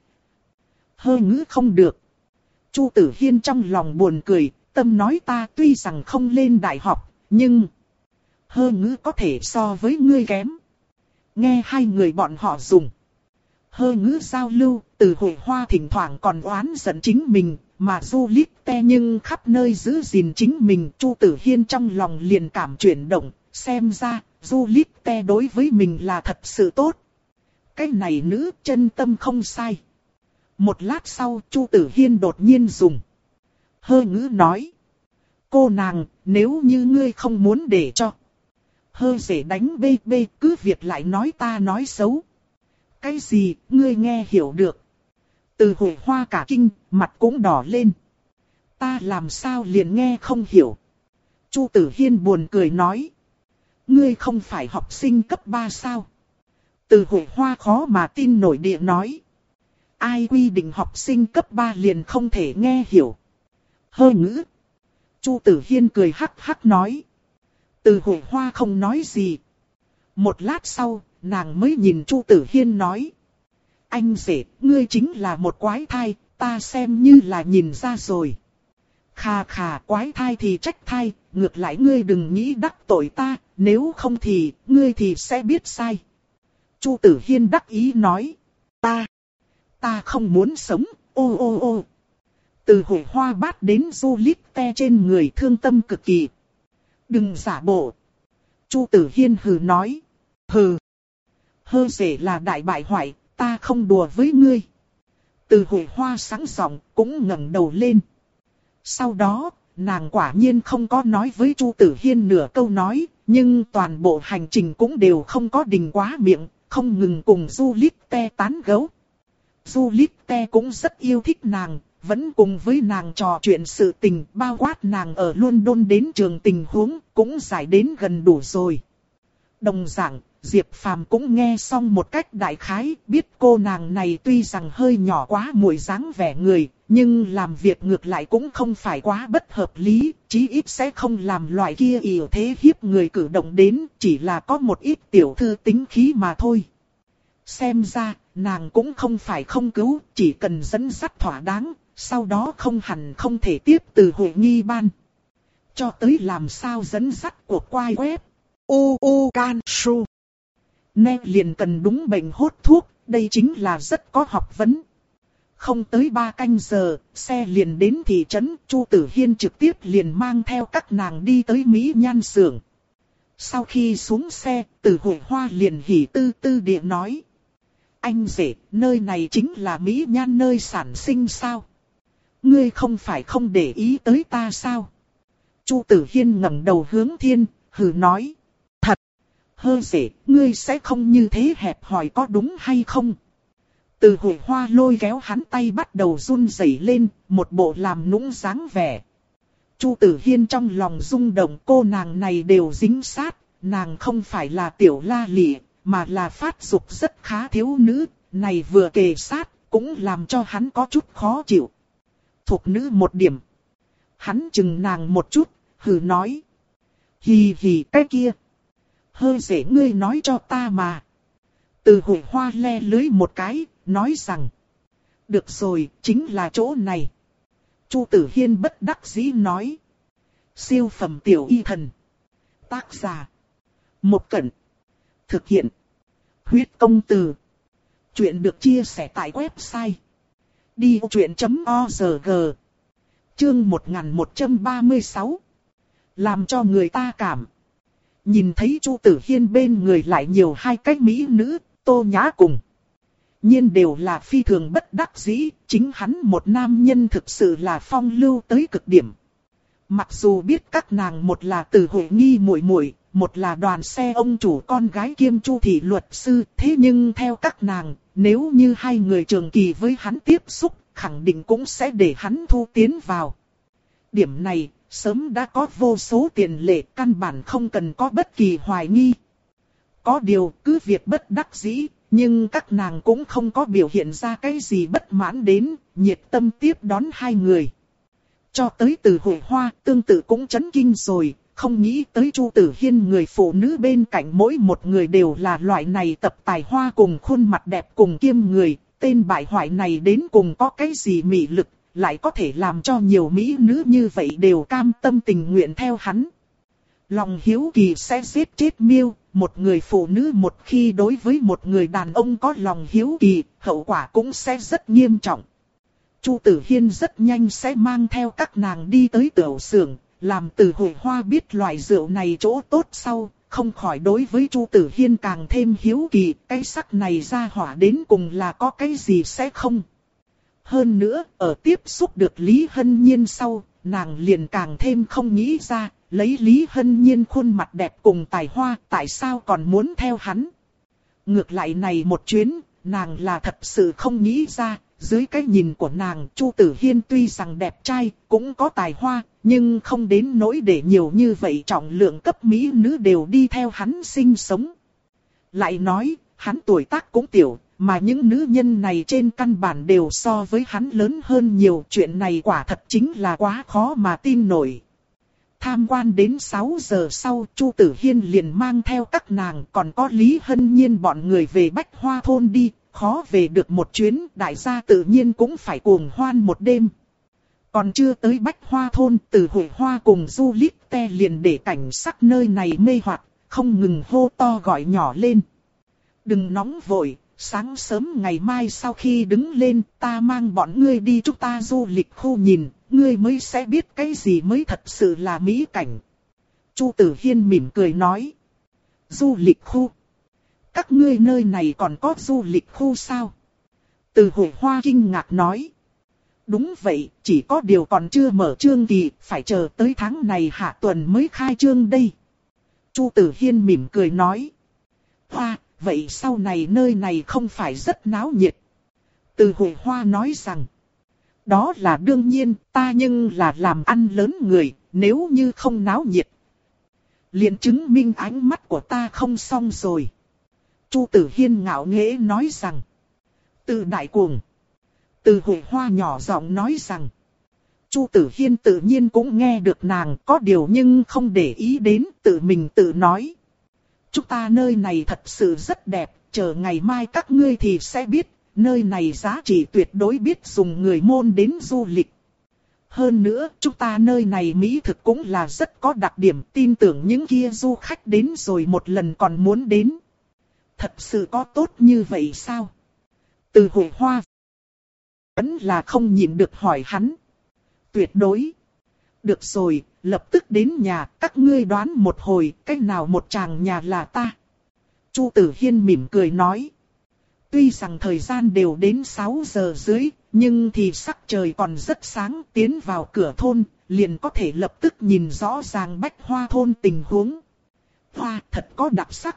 Speaker 1: Hơi ngữ không được. Chu Tử Hiên trong lòng buồn cười, tâm nói ta tuy rằng không lên đại học, nhưng hơi ngữ có thể so với ngươi kém. Nghe hai người bọn họ dùng hơi ngữ giao lưu, Từ Huệ Hoa thỉnh thoảng còn oán giận chính mình, mà Juliette nhưng khắp nơi giữ gìn chính mình. Chu Tử Hiên trong lòng liền cảm chuyển động, xem ra Juliette đối với mình là thật sự tốt. Cái này nữ chân tâm không sai. Một lát sau Chu Tử Hiên đột nhiên dùng hơi ngữ nói. Cô nàng, nếu như ngươi không muốn để cho hơi dễ đánh bê bê, cứ việc lại nói ta nói xấu. Cái gì, ngươi nghe hiểu được? Từ Huệ Hoa cả kinh, mặt cũng đỏ lên. Ta làm sao liền nghe không hiểu? Chu Tử Hiên buồn cười nói. Ngươi không phải học sinh cấp ba sao? Từ Huệ Hoa khó mà tin nổi địa nói. Ai quy định học sinh cấp ba liền không thể nghe hiểu? Hơi ngữ. Chu Tử Hiên cười hắc hắc nói. Từ Huệ Hoa không nói gì. Một lát sau, nàng mới nhìn Chu Tử Hiên nói. Anh rể, ngươi chính là một quái thai, ta xem như là nhìn ra rồi. Khà khà, quái thai thì trách thai, ngược lại ngươi đừng nghĩ đắc tội ta, nếu không thì, ngươi thì sẽ biết sai. Chu Tử Hiên đắc ý nói. Ta, ta không muốn sống, ô ô ô. Từ Huệ Hoa bát đến Juliette trên người thương tâm cực kỳ. Đừng giả bộ. Chu Tử Hiên hừ nói. Hừ. Hơ rể là đại bại hoại, ta không đùa với ngươi. Từ Huệ Hoa sáng giọng cũng ngẩng đầu lên. Sau đó, nàng quả nhiên không có nói với Chu Tử Hiên nửa câu nói, nhưng toàn bộ hành trình cũng đều không có đình quá miệng, không ngừng cùng Juliette tán gẫu. Juliette cũng rất yêu thích nàng, vẫn cùng với nàng trò chuyện sự tình, bao quát nàng ở London đến trường tình huống, cũng giải đến gần đủ rồi. Đồng dạng, Diệp Phàm cũng nghe xong một cách đại khái, biết cô nàng này tuy rằng hơi nhỏ quá mùi dáng vẻ người, nhưng làm việc ngược lại cũng không phải quá bất hợp lý, chí ít sẽ không làm loại kia ỷ thế hiếp người cử động đến, chỉ là có một ít tiểu thư tính khí mà thôi. Xem ra, nàng cũng không phải không cứu, chỉ cần dẫn dắt thỏa đáng, sau đó không hẳn không thể tiếp từ hội nghi ban. Cho tới làm sao dẫn dắt cuộc quay web.
Speaker 2: u u can su.
Speaker 1: Nè liền cần đúng bệnh hốt thuốc, đây chính là rất có học vấn. Không tới ba canh giờ, xe liền đến thị trấn, Chu Tử Hiên trực tiếp liền mang theo các nàng đi tới Mỹ Nhan xưởng. Sau khi xuống xe, Từ Hội Hoa liền hỉ tư tư địa nói. Anh rể, nơi này chính là Mỹ Nhan nơi sản sinh sao? Ngươi không phải không để ý tới ta sao? Chu Tử Hiên ngẩng đầu hướng thiên, hừ nói. Thật! Hơ rể, ngươi sẽ không như thế hẹp hòi có đúng hay không? Từ Hội Hoa lôi kéo hắn tay bắt đầu run rẩy lên, một bộ làm nũng dáng vẻ. Chu Tử Hiên trong lòng rung động, cô nàng này đều dính sát, nàng không phải là tiểu la lị, mà là phát dục rất khá thiếu nữ, này vừa kề sát, cũng làm cho hắn có chút khó chịu. Thục nữ một điểm. Hắn chừng nàng một chút, hừ nói. Hì hì cái kia. Hơi dễ ngươi nói cho ta mà. Từ Hội Hoa le lưới một cái, nói rằng. Được rồi, chính là chỗ này. Chu Tử Hiên bất đắc dĩ nói. Siêu phẩm tiểu y thần. Tác giả. Một Cẩn. Thực hiện. Huyết công từ. Chuyện được chia sẻ tại website. đi truyện chấm org. Chương một nghìn một trăm ba mươi sáu. Làm cho người ta cảm. Nhìn thấy Chu Tử Hiên bên người lại nhiều hai cái mỹ nữ, Tô Nhã cùng. nhiên đều là phi thường bất đắc dĩ, chính hắn một nam nhân thực sự là phong lưu tới cực điểm. Mặc dù biết các nàng một là Từ Hội Nghi muội muội, một là Đoàn xe ông chủ con gái kiêm Chu thị luật sư, thế nhưng theo các nàng, nếu như hai người trường kỳ với hắn tiếp xúc, khẳng định cũng sẽ để hắn thu tiến vào. Điểm này, sớm đã có vô số tiền lệ, căn bản không cần có bất kỳ hoài nghi. Có điều, cứ việc bất đắc dĩ, nhưng các nàng cũng không có biểu hiện ra cái gì bất mãn đến, nhiệt tâm tiếp đón hai người. Cho tới Từ Hội Hoa, tương tự cũng chấn kinh rồi, không nghĩ tới Chu Tử Hiên người phụ nữ bên cạnh mỗi một người đều là loại này tập tài hoa cùng khuôn mặt đẹp cùng kiêm người, tên bại hoại này đến cùng có cái gì mị lực, lại có thể làm cho nhiều mỹ nữ như vậy đều cam tâm tình nguyện theo hắn. Lòng hiếu kỳ sẽ giết chết miêu, một người phụ nữ một khi đối với một người đàn ông có lòng hiếu kỳ, hậu quả cũng sẽ rất nghiêm trọng. Chu Tử Hiên rất nhanh sẽ mang theo các nàng đi tới tiểu xưởng, làm Từ Hội Hoa biết loại rượu này chỗ tốt sau, không khỏi đối với Chu Tử Hiên càng thêm hiếu kỳ, cái sắc này ra hỏa đến cùng là có cái gì sẽ không. Hơn nữa, ở tiếp xúc được Lý Hân Nhiên sau, nàng liền càng thêm không nghĩ ra, lấy Lý Hân Nhiên khuôn mặt đẹp cùng tài hoa, tại sao còn muốn theo hắn. Ngược lại này một chuyến, nàng là thật sự không nghĩ ra, dưới cái nhìn của nàng, Chu Tử Hiên tuy rằng đẹp trai, cũng có tài hoa, nhưng không đến nỗi để nhiều như vậy trọng lượng cấp mỹ nữ đều đi theo hắn sinh sống. Lại nói, hắn tuổi tác cũng tiểu, mà những nữ nhân này trên căn bản đều so với hắn lớn hơn nhiều, chuyện này quả thật chính là quá khó mà tin nổi. Tham quan đến sáu giờ sau, Chu Tử Hiên liền mang theo các nàng, còn có Lý Hân Nhiên bọn người về Bách Hoa thôn đi, khó về được một chuyến, đại gia tự nhiên cũng phải cuồng hoan một đêm. Còn chưa tới Bách Hoa thôn, Từ Hội Hoa cùng Du Lít Te liền để cảnh sắc nơi này mê hoặc, không ngừng hô to gọi nhỏ lên. Đừng nóng vội, sáng sớm ngày mai sau khi đứng lên, ta mang bọn ngươi đi chúng ta du lịch khu nhìn, ngươi mới sẽ biết cái gì mới thật sự là mỹ cảnh. Chu Tử Hiên mỉm cười nói. Du lịch khu? Các ngươi nơi này còn có du lịch khu sao? Từ Hội Hoa kinh ngạc nói. Đúng vậy, chỉ có điều còn chưa mở trương kỳ, phải chờ tới tháng này hạ tuần mới khai trương đây. Chu Tử Hiên mỉm cười nói. Hoa, vậy sau này nơi này không phải rất náo nhiệt. Từ Hội Hoa nói rằng. Đó là đương nhiên, ta nhưng là làm ăn lớn người, nếu như không náo nhiệt. Liền chứng minh ánh mắt của ta không xong rồi. Chu Tử Hiên ngạo nghễ nói rằng. Từ đại cuồng. Từ Hội Hoa nhỏ giọng nói rằng. Chu Tử Hiên tự nhiên cũng nghe được nàng, có điều nhưng không để ý đến, tự mình tự nói. Chúng ta nơi này thật sự rất đẹp, chờ ngày mai các ngươi thì sẽ biết, nơi này giá trị tuyệt đối biết dùng người môn đến du lịch. Hơn nữa, chúng ta nơi này mỹ thực cũng là rất có đặc điểm, tin tưởng những kia du khách đến rồi một lần còn muốn đến. Thật sự có tốt như vậy sao? Từ Hội Hoa vẫn là không nhịn được hỏi hắn. Tuyệt đối. Được rồi, lập tức đến nhà, các ngươi đoán một hồi, cách nào một chàng nhà là ta? Chu Tử Hiên mỉm cười nói. Tuy rằng thời gian đều đến sáu giờ dưới, nhưng thì sắc trời còn rất sáng, tiến vào cửa thôn, liền có thể lập tức nhìn rõ ràng Bách Hoa thôn tình huống. Hoa thật có đặc sắc.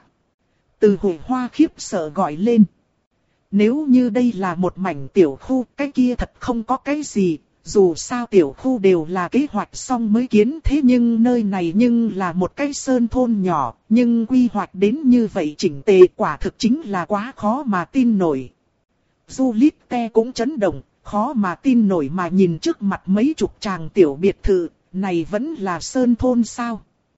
Speaker 1: Từ Hội Hoa khiếp sợ gọi lên. Nếu như đây là một mảnh tiểu khu, cái kia thật không có cái gì, dù sao tiểu khu đều là kế hoạch xong mới kiến, thế nhưng nơi này nhưng là một cái sơn thôn nhỏ, nhưng quy hoạch đến như vậy chỉnh tề quả thực chính là quá khó mà tin nổi. Du Lít Te cũng chấn động, khó mà tin nổi mà nhìn trước mặt mấy chục tràng tiểu biệt thự, này vẫn là sơn thôn sao?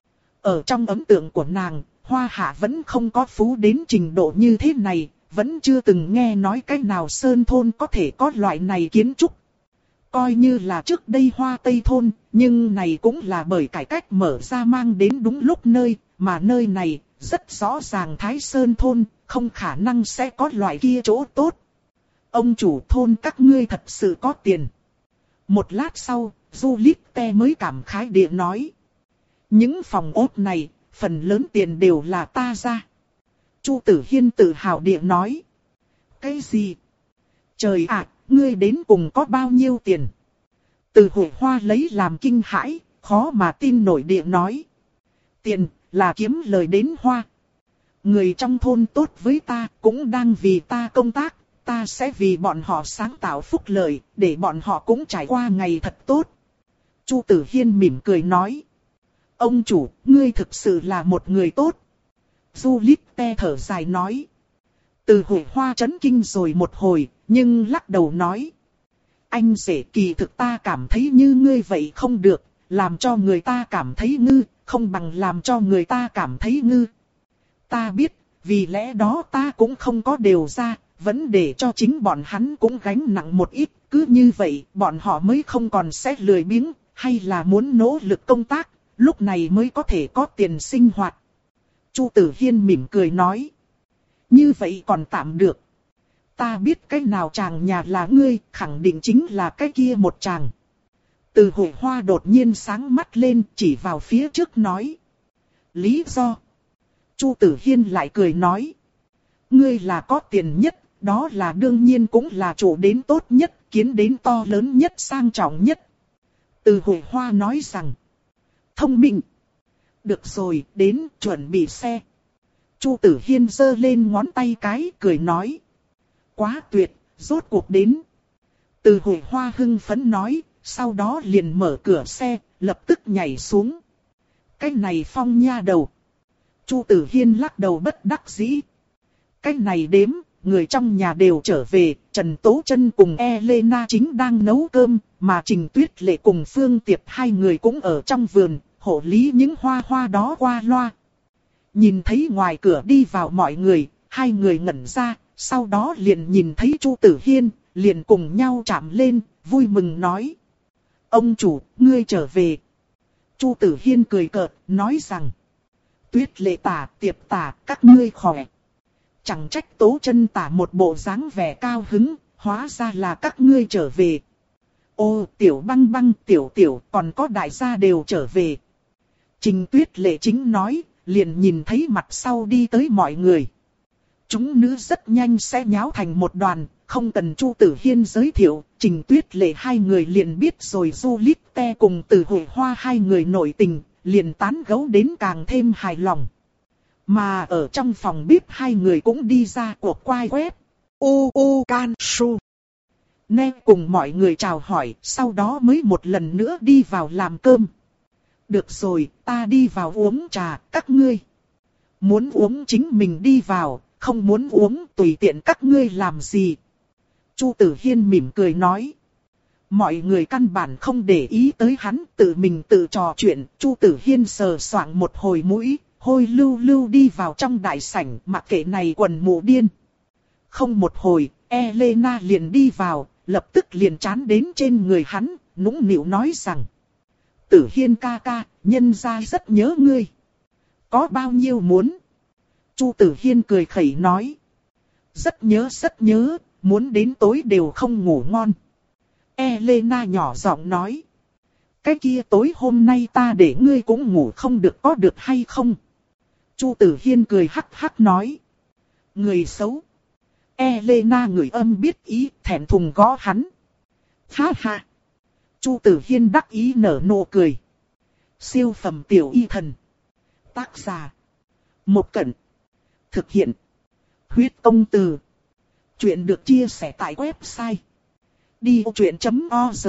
Speaker 1: Ở trong ấn tượng của nàng, Hoa Hạ vẫn không có phú đến trình độ như thế này, vẫn chưa từng nghe nói cái nào sơn thôn có thể có loại này kiến trúc. Coi như là trước đây Hoa Tây thôn, nhưng này cũng là bởi cải cách mở ra mang đến đúng lúc nơi, mà nơi này, rất rõ ràng Thái Sơn thôn, không khả năng sẽ có loại kia chỗ tốt. Ông chủ thôn các ngươi thật sự có tiền. Một lát sau, Du Lít Te mới cảm khái địa nói. Những phòng ốt này, phần lớn tiền đều là ta ra. Chu Tử Hiên tự hào địa nói. Cái gì? Trời ạ, ngươi đến cùng có bao nhiêu tiền? Từ Hội Hoa lấy làm kinh hãi, khó mà tin nổi địa nói. Tiền, là kiếm lời đến hoa. Người trong thôn tốt với ta, cũng đang vì ta công tác, ta sẽ vì bọn họ sáng tạo phúc lợi, để bọn họ cũng trải qua ngày thật tốt. Chu Tử Hiên mỉm cười nói. Ông chủ, ngươi thực sự là một người tốt. Du Lít Te thở dài nói. Từ Hội Hoa chấn kinh rồi một hồi, nhưng lắc đầu nói. Anh rể kỳ thực ta cảm thấy như ngươi vậy không được, làm cho người ta cảm thấy ngư, không bằng làm cho người ta cảm thấy ngư. Ta biết, vì lẽ đó ta cũng không có điều ra, vẫn để cho chính bọn hắn cũng gánh nặng một ít, cứ như vậy bọn họ mới không còn sẽ lười biếng, hay là muốn nỗ lực công tác, lúc này mới có thể có tiền sinh hoạt. Chu Tử Hiên mỉm cười nói. Như vậy còn tạm được. Ta biết cái nào chàng nhà là ngươi, khẳng định chính là cái kia một chàng. Từ Hội Hoa đột nhiên sáng mắt lên, chỉ vào phía trước nói. Lý do? Chu Tử Hiên lại cười nói. Ngươi là có tiền nhất, đó là đương nhiên cũng là chủ đến tốt nhất, kiến đến to lớn nhất, sang trọng nhất. Từ Hội Hoa nói rằng. Thông minh. Được rồi, đến chuẩn bị xe. Chu Tử Hiên giơ lên ngón tay cái, cười nói. Quá tuyệt, rốt cuộc đến. Từ Hội Hoa hưng phấn nói, sau đó liền mở cửa xe, lập tức nhảy xuống. Cái này Phong nha đầu. Chu Tử Hiên lắc đầu bất đắc dĩ. Cái này đếm, người trong nhà đều trở về, Trần Tố Trân cùng Elena chính đang nấu cơm, mà Trình Tuyết Lệ cùng Phương Tiệp hai người cũng ở trong vườn, hộ lý những hoa hoa đó qua loa. Nhìn thấy ngoài cửa đi vào mọi người, hai người ngẩn ra, sau đó liền nhìn thấy Chu Tử Hiên, liền cùng nhau chạm lên, vui mừng nói. Ông chủ, ngươi trở về. Chu Tử Hiên cười cợt, nói rằng. Tuyết Lệ tả, Tiệp tả, các ngươi khỏe. Chẳng trách Tố Trân tả một bộ dáng vẻ cao hứng, hóa ra là các ngươi trở về. Ô, Tiểu Băng Băng, Tiểu Tiểu, còn có đại gia đều trở về. Trình Tuyết Lệ chính nói, liền nhìn thấy mặt sau đi tới mọi người. Chúng nữ rất nhanh sẽ nháo thành một đoàn, không cần Chu Tử Hiên giới thiệu, Trình Tuyết Lệ hai người liền biết rồi. Du Lít Te cùng Từ Hội Hoa hai người nổi tình, liền tán gẫu đến càng thêm hài lòng. Mà ở trong phòng bếp hai người cũng đi ra cuộc quay web.
Speaker 2: U U Can Su.
Speaker 1: Nè cùng mọi người chào hỏi, sau đó mới một lần nữa đi vào làm cơm. Được rồi, ta đi vào uống trà, các ngươi. Muốn uống chính mình đi vào, không muốn uống tùy tiện các ngươi làm gì. Chu Tử Hiên mỉm cười nói. Mọi người căn bản không để ý tới hắn, tự mình tự trò chuyện. Chu Tử Hiên sờ soạng một hồi mũi, hôi lưu lưu đi vào trong đại sảnh, mặc kệ này quần mụ điên. Không một hồi, Elena liền đi vào, lập tức liền chán đến trên người hắn, nũng nịu nói rằng. Tử Hiên ca ca, nhân gia rất nhớ ngươi. Có bao nhiêu muốn? Chu Tử Hiên cười khẩy nói. Rất nhớ rất nhớ, muốn đến tối đều không ngủ ngon. Elena nhỏ giọng nói. Cái kia tối hôm nay ta để ngươi cũng ngủ không được có được hay không? Chu Tử Hiên cười hắc hắc nói. Người xấu. Elena người âm biết ý, thẹn thùng gõ hắn. Ha ha. Chu Tử Hiên đắc ý nở nụ cười. Siêu phẩm tiểu y thần. Tác giả. Một Cẩn. Thực hiện. Huyết công từ. Chuyện được chia sẻ tại website. đi vô chuyện chấm org.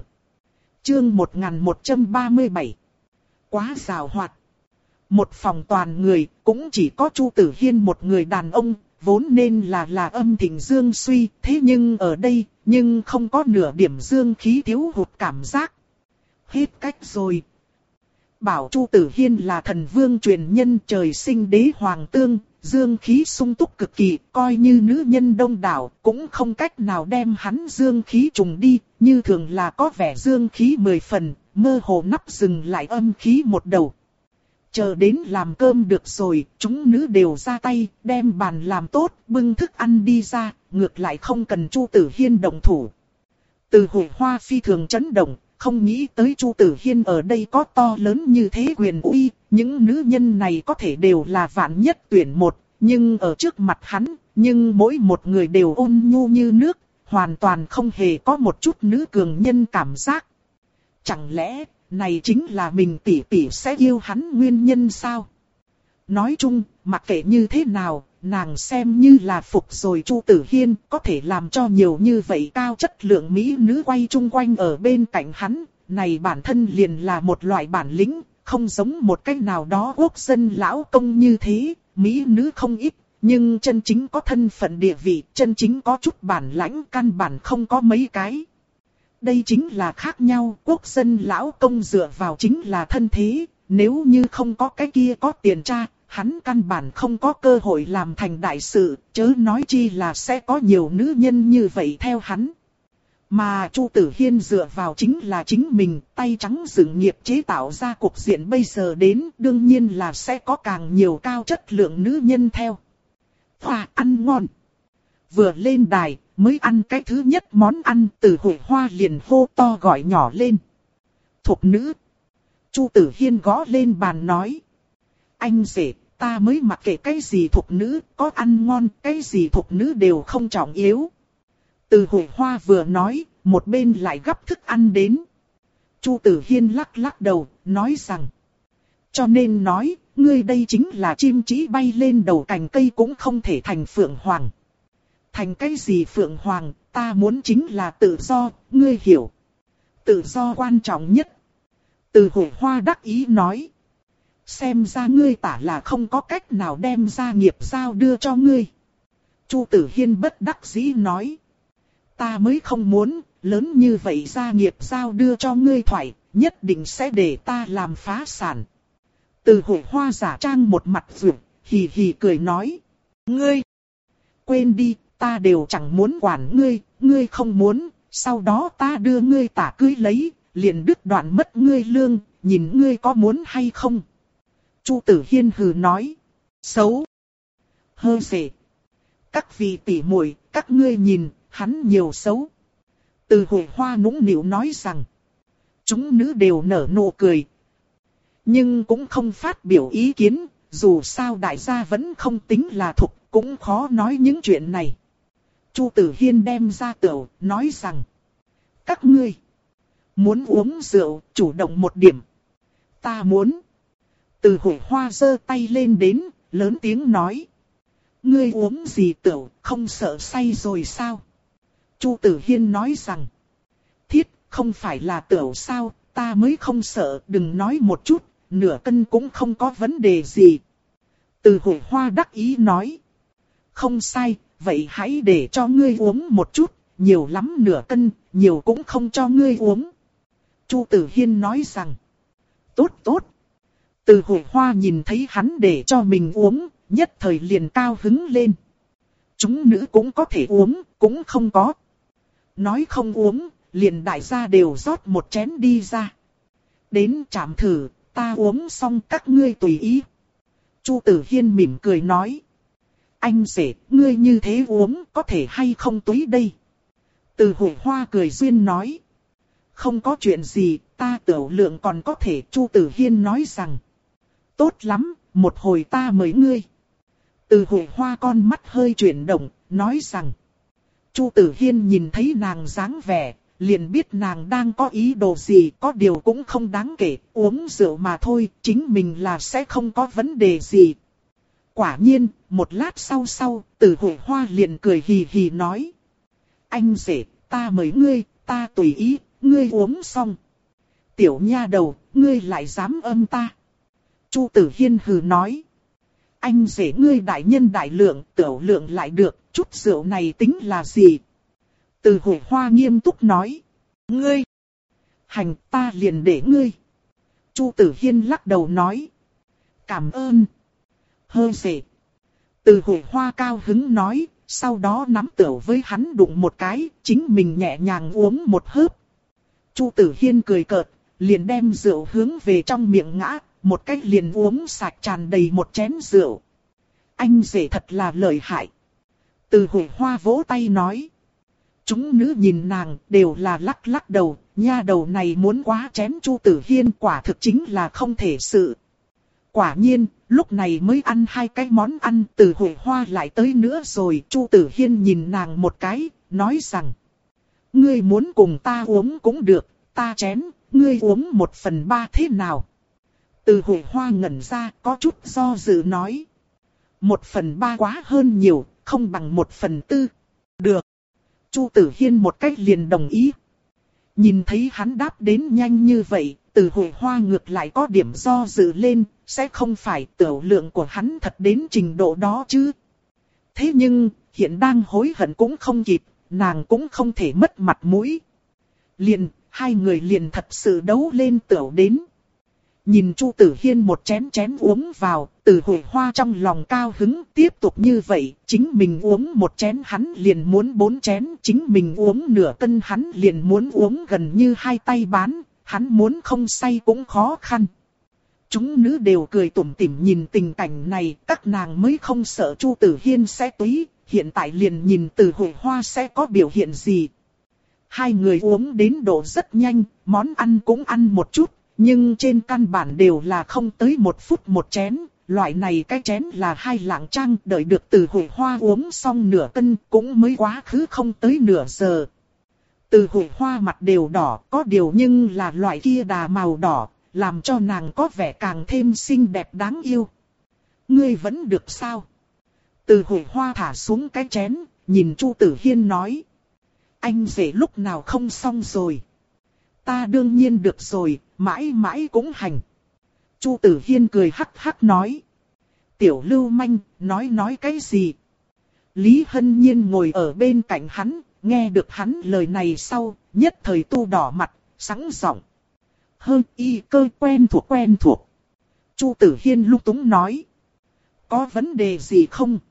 Speaker 1: Chương một nghìn một trăm ba mươi bảy. Quá rào hoạt. Một phòng toàn người, cũng chỉ có Chu Tử Hiên một người đàn ông, vốn nên là là âm thịnh dương suy, thế nhưng ở đây, nhưng không có nửa điểm dương khí thiếu hụt cảm giác. Hết cách rồi. Bảo Chu Tử Hiên là thần vương truyền nhân trời sinh đế hoàng tương, dương khí sung túc cực kỳ, coi như nữ nhân đông đảo, cũng không cách nào đem hắn dương khí trùng đi, như thường là có vẻ dương khí mười phần, mơ hồ nắp dừng lại âm khí một đầu. Chờ đến làm cơm được rồi, chúng nữ đều ra tay, đem bàn làm tốt, bưng thức ăn đi ra, ngược lại không cần Chu Tử Hiên động thủ. Từ Hội Hoa phi thường chấn động, không nghĩ tới Chu Tử Hiên ở đây có to lớn như thế quyền uy, những nữ nhân này có thể đều là vạn nhất tuyển một, nhưng ở trước mặt hắn, nhưng mỗi một người đều ôn nhu như nước, hoàn toàn không hề có một chút nữ cường nhân cảm giác. Chẳng lẽ, này chính là mình tỷ tỷ sẽ yêu hắn nguyên nhân sao? Nói chung, mặc kệ như thế nào, nàng xem như là phục rồi Chu Tử Hiên, có thể làm cho nhiều như vậy cao chất lượng mỹ nữ quay chung quanh ở bên cạnh hắn, này bản thân liền là một loại bản lĩnh, không giống một cách nào đó quốc dân lão công như thế, mỹ nữ không ít, nhưng chân chính có thân phận địa vị, chân chính có chút bản lãnh căn bản không có mấy cái. Đây chính là khác nhau, quốc dân lão công dựa vào chính là thân thế, nếu như không có cái kia có tiền tra, hắn căn bản không có cơ hội làm thành đại sự, chớ nói chi là sẽ có nhiều nữ nhân như vậy theo hắn. Mà Chu Tử Hiên dựa vào chính là chính mình, tay trắng dựng nghiệp chế tạo ra cục diện bây giờ đến, đương nhiên là sẽ có càng nhiều cao chất lượng nữ nhân theo. Hoa ăn ngon. Vừa lên đài, mới ăn cái thứ nhất món ăn, Từ Hội Hoa liền hô to gọi nhỏ lên. Thục nữ. Chu Tử Hiên gõ lên bàn nói. Anh rể, ta mới mặc kệ cái gì thục nữ, có ăn ngon, cái gì thục nữ đều không trọng yếu. Từ Hội Hoa vừa nói, một bên lại gắp thức ăn đến. Chu Tử Hiên lắc lắc đầu, nói rằng. Cho nên nói, ngươi đây chính là chim chỉ bay lên đầu cành cây cũng không thể thành phượng hoàng. Thành cái gì phượng hoàng, ta muốn chính là tự do, ngươi hiểu. Tự do quan trọng nhất. Từ Hội Hoa đắc ý nói. Xem ra ngươi tả là không có cách nào đem gia nghiệp giao đưa cho ngươi. Chu Tử Hiên bất đắc dĩ nói. Ta mới không muốn, lớn như vậy gia nghiệp giao đưa cho ngươi thoại, nhất định sẽ để ta làm phá sản. Từ Hội Hoa giả trang một mặt vượt, hì hì cười nói. Ngươi, quên đi, ta đều chẳng muốn quản ngươi, ngươi không muốn, sau đó ta đưa ngươi tả cưới lấy, liền đứt đoạn mất ngươi lương, nhìn ngươi có muốn hay không. Chu Tử Hiên hừ nói. Xấu. Hơ xệ. Các vị tỷ muội, các ngươi nhìn, hắn nhiều xấu. Từ Hội Hoa nũng nịu nói rằng. Chúng nữ đều nở nụ cười. Nhưng cũng không phát biểu ý kiến, dù sao đại gia vẫn không tính là thục, cũng khó nói những chuyện này. Chu Tử Hiên đem ra tửu, nói rằng. Các ngươi muốn uống rượu, chủ động một điểm. Ta muốn. Từ Hội Hoa giơ tay lên đến, lớn tiếng nói. Ngươi uống gì tửu, không sợ say rồi sao? Chu Tử Hiên nói rằng. Thiết, không phải là tửu sao, ta mới không sợ, đừng nói một chút, nửa cân cũng không có vấn đề gì. Từ Hội Hoa đắc ý nói. Không sai, vậy hãy để cho ngươi uống một chút, nhiều lắm nửa cân, nhiều cũng không cho ngươi uống. Chu Tử Hiên nói rằng. Tốt tốt. Từ Hội Hoa nhìn thấy hắn để cho mình uống, nhất thời liền cao hứng lên. Chúng nữ cũng có thể uống, cũng không có. Nói không uống, liền đại gia đều rót một chén đi ra. Đến chạm thử, ta uống xong các ngươi tùy ý. Chu Tử Hiên mỉm cười nói. Anh rể, ngươi như thế uống có thể hay không túy đây? Từ Hội Hoa cười duyên nói. Không có chuyện gì, ta tiểu lượng còn có thể. Chu Tử Hiên nói rằng. Tốt lắm, một hồi ta mời ngươi. Từ Hội Hoa con mắt hơi chuyển động, nói rằng. Chu Tử Hiên nhìn thấy nàng dáng vẻ, liền biết nàng đang có ý đồ gì, có điều cũng không đáng kể, uống rượu mà thôi, chính mình là sẽ không có vấn đề gì. Quả nhiên, một lát sau sau, Từ Hội Hoa liền cười hì hì nói. Anh rể, ta mời ngươi, ta tùy ý, ngươi uống xong. Tiểu nha đầu, ngươi lại dám âm ta. Chu Tử Hiên hừ nói. Anh rể ngươi đại nhân đại lượng, tiểu lượng lại được, chút rượu này tính là gì? Từ Hội Hoa nghiêm túc nói. Ngươi! Hành ta liền để ngươi. Chu Tử Hiên lắc đầu nói. Cảm ơn. Hơi rể. Từ Hội Hoa cao hứng nói, sau đó nắm tiểu với hắn đụng một cái, chính mình nhẹ nhàng uống một hớp. Chu Tử Hiên cười cợt, liền đem rượu hướng về trong miệng ngã, một cách liền uống sạch tràn đầy một chén rượu. Anh rể thật là lợi hại. Từ Hội Hoa vỗ tay nói. Chúng nữ nhìn nàng đều là lắc lắc đầu, nha đầu này muốn quá chén Chu Tử Hiên quả thực chính là không thể sự. Quả nhiên, lúc này mới ăn hai cái món ăn, Từ Hội Hoa lại tới nữa rồi. Chu Tử Hiên nhìn nàng một cái, nói rằng. Ngươi muốn cùng ta uống cũng được, ta chén, ngươi uống một phần ba thế nào? Từ Hội Hoa ngẩn ra, có chút do dự nói. Một phần ba quá hơn nhiều, không bằng một phần tư. Được. Chu Tử Hiên một cách liền đồng ý. Nhìn thấy hắn đáp đến nhanh như vậy, Từ Hội Hoa ngược lại có điểm do dự lên, sẽ không phải tiểu lượng của hắn thật đến trình độ đó chứ. Thế nhưng, hiện đang hối hận cũng không kịp, nàng cũng không thể mất mặt mũi. Liền, hai người liền thật sự đấu lên tiểu đến. Nhìn Chu Tử Hiên một chén chén uống vào, Từ Hội Hoa trong lòng cao hứng, tiếp tục như vậy, chính mình uống một chén hắn liền muốn bốn chén, chính mình uống nửa cân hắn liền muốn uống gần như hai tay bán, hắn muốn không say cũng khó khăn. Chúng nữ đều cười tủm tỉm nhìn tình cảnh này, các nàng mới không sợ Chu Tử Hiên sẽ túy, hiện tại liền nhìn Từ Hội Hoa sẽ có biểu hiện gì. Hai người uống đến độ rất nhanh, món ăn cũng ăn một chút. Nhưng trên căn bản đều là không tới một phút một chén, loại này cái chén là hai lạng trang, đợi được Từ Hội Hoa uống xong nửa cân cũng mới quá khứ không tới nửa giờ. Từ Hội Hoa mặt đều đỏ, có điều nhưng là loại kia đà màu đỏ, làm cho nàng có vẻ càng thêm xinh đẹp đáng yêu. Ngươi vẫn được sao? Từ Hội Hoa thả xuống cái chén, nhìn Chu Tử Hiên nói. Anh rể lúc nào không xong rồi? Ta đương nhiên được rồi, mãi mãi cũng hành. Chu Tử Hiên cười hắc hắc nói. Tiểu lưu manh, nói nói cái gì? Lý Hân Nhiên ngồi ở bên cạnh hắn, nghe được hắn lời này sau, nhất thời tu đỏ mặt, sẵn giọng. Hơi y cơ quen thuộc quen thuộc. Chu Tử Hiên lung túng nói. Có vấn đề gì không?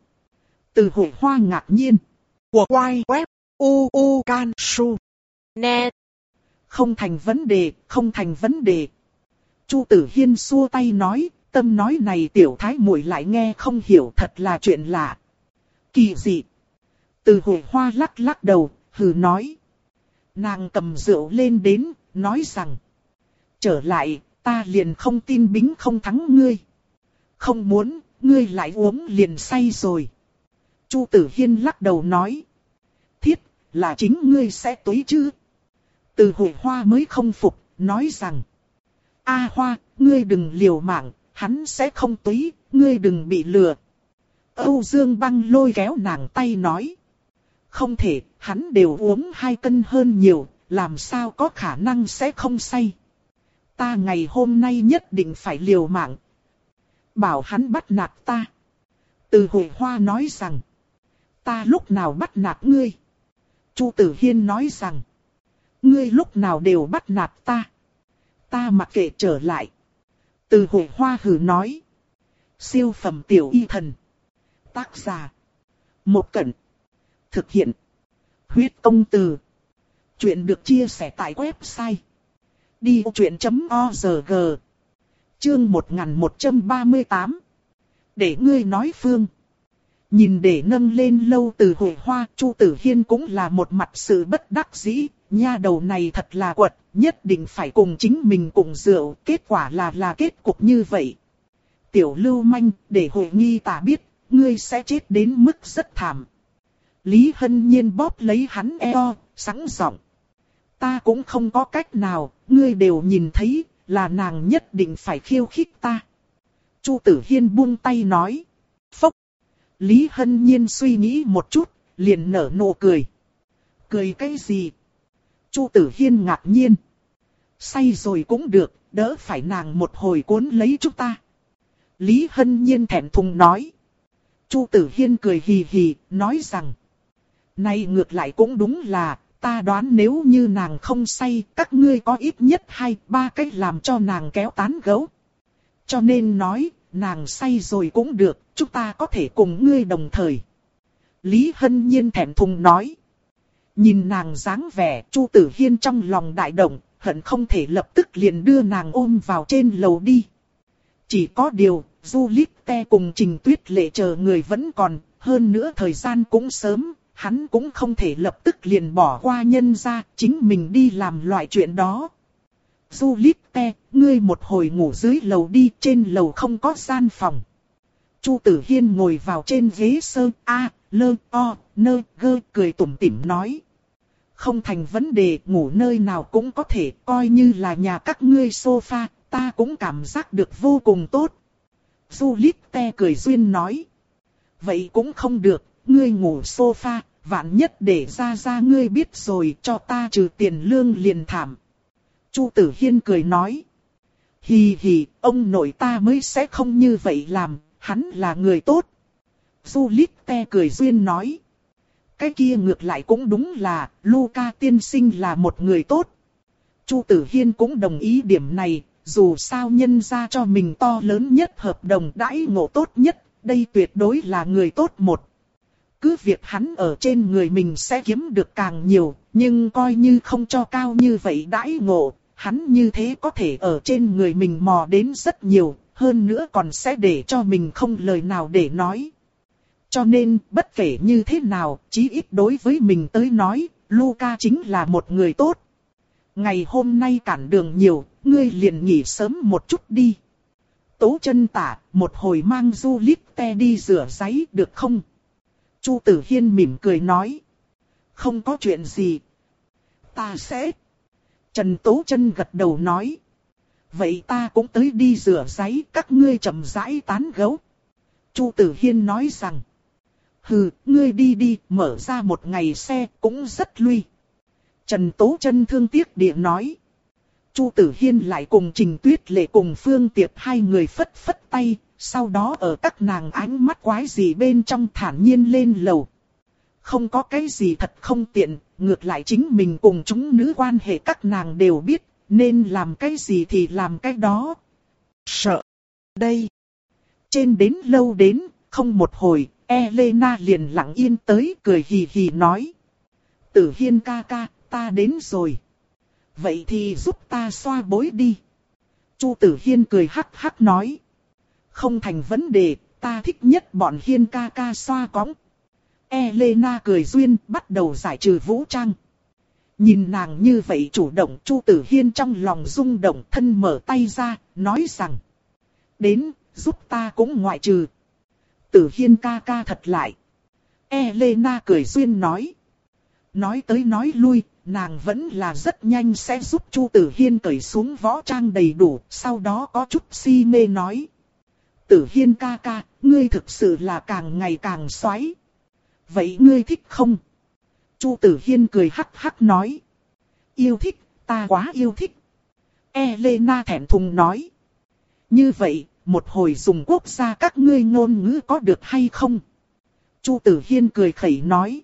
Speaker 1: Từ Hội Hoa ngạc nhiên.
Speaker 2: Của quay web u u can su net.
Speaker 1: Không thành vấn đề, không thành vấn đề. Chu Tử Hiên xua tay nói, tâm nói này tiểu thái muội lại nghe không hiểu, thật là chuyện lạ. Kỳ dị. Từ Hội Hoa lắc lắc đầu, hừ nói. Nàng cầm rượu lên đến, nói rằng. Trở lại, ta liền không tin bính không thắng ngươi. Không muốn, ngươi lại uống liền say rồi. Chu Tử Hiên lắc đầu nói. Thiết, là chính ngươi sẽ túy chứ. Từ Hội Hoa mới không phục, nói rằng. A Hoa, ngươi đừng liều mạng, hắn sẽ không túy, ngươi đừng bị lừa. Âu Dương Băng lôi kéo nàng tay nói. Không thể, hắn đều uống hai cân hơn nhiều, làm sao có khả năng sẽ không say. Ta ngày hôm nay nhất định phải liều mạng. Bảo hắn bắt nạt ta. Từ Hội Hoa nói rằng. Ta lúc nào bắt nạt ngươi? Chu Tử Hiên nói rằng. Ngươi lúc nào đều bắt nạt ta. Ta mặc kệ trở lại. Từ Hội Hoa hừ nói. Siêu phẩm tiểu y thần. Tác giả. Một Cẩn. Thực hiện. Huyết công từ. Chuyện được chia sẻ tại website. đi vô chuyện chấm org. Chương một nghìn một trăm ba mươi tám. Để ngươi nói Phương. Nhìn để nâng lên lâu Từ Hội Hoa, Chu Tử Hiên cũng là một mặt sự bất đắc dĩ. Nha đầu này thật là quật, nhất định phải cùng chính mình cùng rượu, kết quả là là kết cục như vậy. Tiểu lưu manh, để Hội Nghi ta biết, ngươi sẽ chết đến mức rất thảm. Lý Hân Nhiên bóp lấy hắn eo, sẵn giọng. Ta cũng không có cách nào, ngươi đều nhìn thấy, là nàng nhất định phải khiêu khích ta. Chu Tử Hiên buông tay nói. Phốc. Lý Hân Nhiên suy nghĩ một chút, liền nở nụ cười. Cười cái gì? Chu Tử Hiên ngạc nhiên. Say rồi cũng được, đỡ phải nàng một hồi cuốn lấy chúng ta. Lý Hân Nhiên thẹn thùng nói. Chu Tử Hiên cười hì hì, nói rằng. Này ngược lại cũng đúng là, ta đoán nếu như nàng không say, các ngươi có ít nhất hai, ba cách làm cho nàng kéo tán gẫu. Cho nên nói, nàng say rồi cũng được, chúng ta có thể cùng ngươi đồng thời. Lý Hân Nhiên thẹn thùng nói. Nhìn nàng dáng vẻ, Chu Tử Hiên trong lòng đại động, hận không thể lập tức liền đưa nàng ôm vào trên lầu đi. Chỉ có điều, Du Lít Te cùng Trình Tuyết Lệ chờ người vẫn còn, hơn nữa thời gian cũng sớm, hắn cũng không thể lập tức liền bỏ qua nhân ra, chính mình đi làm loại chuyện đó. Du Lít Te, ngươi một hồi ngủ dưới lầu đi, trên lầu không có gian phòng. Chu Tử Hiên ngồi vào trên ghế sơ, a, lơ, o, nơ, gơ, cười tủm tỉm nói. Không thành vấn đề, ngủ nơi nào cũng có thể, coi như là nhà các ngươi sofa, ta cũng cảm giác được vô cùng tốt. Du Lít Te cười duyên nói. Vậy cũng không được, ngươi ngủ sofa, vạn nhất để ra ra ngươi biết rồi, cho ta trừ tiền lương liền thảm. Chu Tử Hiên cười nói. Hì hì, ông nội ta mới sẽ không như vậy làm, hắn là người tốt. Du Lít Te cười duyên nói. Cái kia ngược lại cũng đúng là, Luca tiên sinh là một người tốt. Chu Tử Hiên cũng đồng ý điểm này, dù sao nhân ra cho mình to lớn nhất hợp đồng đãi ngộ tốt nhất, đây tuyệt đối là người tốt một. Cứ việc hắn ở trên người mình sẽ kiếm được càng nhiều, nhưng coi như không cho cao như vậy đãi ngộ, hắn như thế có thể ở trên người mình mò đến rất nhiều, hơn nữa còn sẽ để cho mình không lời nào để nói. Cho nên, bất kể như thế nào, chí ít đối với mình tới nói, Luca chính là một người tốt. Ngày hôm nay cản đường nhiều, ngươi liền nghỉ sớm một chút đi. Tố Chân Tả, một hồi mang Du Lít Te đi rửa ráy được không? Chu Tử Hiên mỉm cười nói. Không có chuyện gì. Ta sẽ. Trần Tố Chân gật đầu nói. Vậy ta cũng tới đi rửa ráy, các ngươi chậm rãi tán gẫu. Chu Tử Hiên nói rằng. Hừ, ngươi đi đi, mở ra một ngày xe, cũng rất lui. Trần Tố Chân thương tiếc địa nói. Chu Tử Hiên lại cùng Trình Tuyết Lệ cùng Phương Tiệp hai người phất phất tay, sau đó ở các nàng ánh mắt quái gì bên trong thản nhiên lên lầu. Không có cái gì thật không tiện, ngược lại chính mình cùng chúng nữ quan hệ các nàng đều biết, nên làm cái gì thì làm cái đó. Sợ. Đây. Trên đến lâu đến, không một hồi, Elena liền lặng yên tới cười hì hì nói. Tử Hiên ca ca, ta đến rồi. Vậy thì giúp ta xoa bối đi. Chu Tử Hiên cười hắc hắc nói. Không thành vấn đề, ta thích nhất bọn Hiên ca ca xoa cõng. Elena cười duyên bắt đầu giải trừ vũ trang. Nhìn nàng như vậy chủ động, Chu Tử Hiên trong lòng rung động, thân mở tay ra, nói rằng. Đến, giúp ta cũng ngoại trừ. Tử Hiên ca ca thật lại. Elena cười duyên nói. Nói tới nói lui, nàng vẫn là rất nhanh sẽ giúp Chu Tử Hiên cởi xuống võ trang đầy đủ, sau đó có chút si mê nói. Tử Hiên ca ca, ngươi thực sự là càng ngày càng xoáy. Vậy ngươi thích không? Chu Tử Hiên cười hắc hắc nói. Yêu thích, ta quá yêu thích. Elena thẹn thùng nói. Như vậy, một hồi dùng quốc gia các ngươi ngôn ngữ có được hay không? Chu Tử Hiên cười khẩy nói.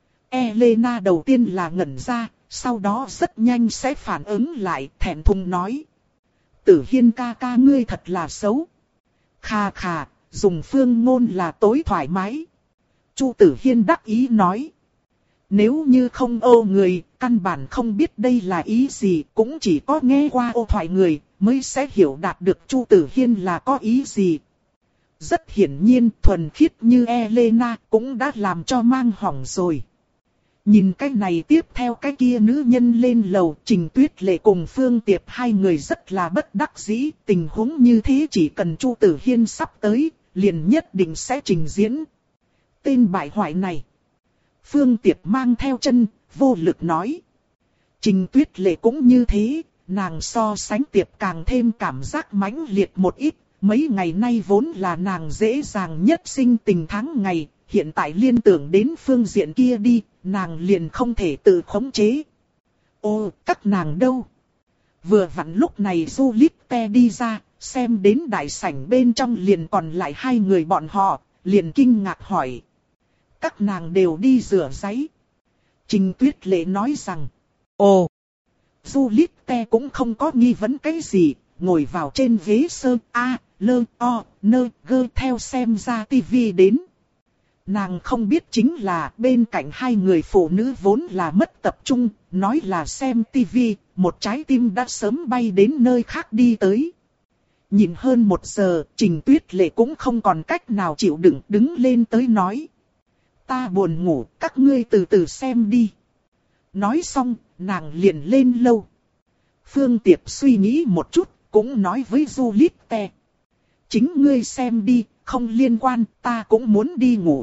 Speaker 1: Elena đầu tiên là ngẩn ra, sau đó rất nhanh sẽ phản ứng lại, thẹn thùng nói. Tử Hiên ca ca ngươi thật là xấu. Khà khà, dùng phương ngôn là tối thoải mái. Chu Tử Hiên đắc ý nói. Nếu như không ô người, căn bản không biết đây là ý gì, cũng chỉ có nghe qua ô thoại người, mới sẽ hiểu đạt được Chu Tử Hiên là có ý gì. Rất hiển nhiên, thuần khiết như Elena cũng đã làm cho mang hỏng rồi. Nhìn cái này tiếp theo cái kia nữ nhân lên lầu, Trình Tuyết Lệ cùng Phương Tiệp hai người rất là bất đắc dĩ, tình huống như thế chỉ cần Chu Tử Hiên sắp tới, liền nhất định sẽ trình diễn. Tên bại hoại này. Phương Tiệp mang theo chân, vô lực nói. Trình Tuyết Lệ cũng như thế, nàng so sánh Tiệp càng thêm cảm giác mãnh liệt một ít. Mấy ngày nay vốn là nàng dễ dàng nhất sinh tình tháng ngày, hiện tại liên tưởng đến phương diện kia đi, nàng liền không thể tự khống chế. Ô, các nàng đâu? Vừa vặn lúc này Juliette đi ra, xem đến đại sảnh bên trong liền còn lại hai người bọn họ, liền kinh ngạc hỏi. Các nàng đều đi rửa giấy. Trình Tuyết Lệ nói rằng, ồ, Juliette cũng không có nghi vấn cái gì, ngồi vào trên ghế sơ A, lơ, o, nơ, gơ theo xem ra tivi đến. Nàng không biết chính là bên cạnh hai người phụ nữ vốn là mất tập trung, nói là xem tivi, một trái tim đã sớm bay đến nơi khác đi tới. Nhìn hơn một giờ, Trình Tuyết Lệ cũng không còn cách nào chịu đựng, đứng lên tới nói. Ta buồn ngủ, các ngươi từ từ xem đi. Nói xong, nàng liền lên lâu. Phương Tiệp suy nghĩ một chút, cũng nói với Juliette. Chính ngươi xem đi, không liên quan, ta cũng muốn đi ngủ.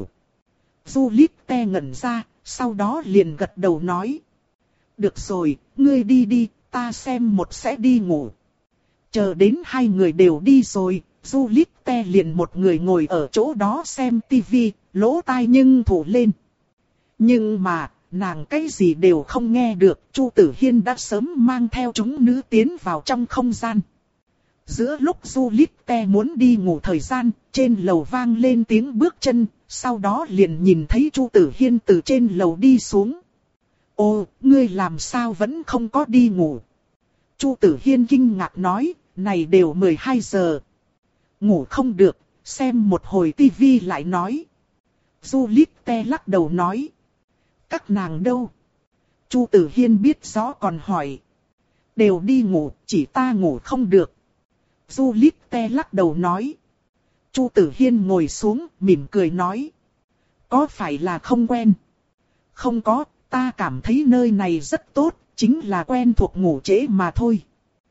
Speaker 1: Juliette ngẩn ra, sau đó liền gật đầu nói. Được rồi, ngươi đi đi, ta xem một sẽ đi ngủ. Chờ đến hai người đều đi rồi, Juliette liền một người ngồi ở chỗ đó xem tivi, lỗ tai nhưng thủ lên. Nhưng mà, nàng cái gì đều không nghe được, Chu Tử Hiên đã sớm mang theo chúng nữ tiến vào trong không gian. Giữa lúc Juliette muốn đi ngủ thời gian, trên lầu vang lên tiếng bước chân, sau đó liền nhìn thấy Chu Tử Hiên từ trên lầu đi xuống. Ô, ngươi làm sao vẫn không có đi ngủ? Chu Tử Hiên kinh ngạc nói, này đều mười hai giờ. Ngủ không được, xem một hồi tivi lại nói. Juliette lắc đầu nói. Các nàng đâu? Chu Tử Hiên biết rõ còn hỏi. Đều đi ngủ, chỉ ta ngủ không được. Juliette lắc đầu nói. Chu Tử Hiên ngồi xuống, mỉm cười nói. Có phải là không quen? Không có, ta cảm thấy nơi này rất tốt, chính là quen thuộc ngủ trễ mà thôi.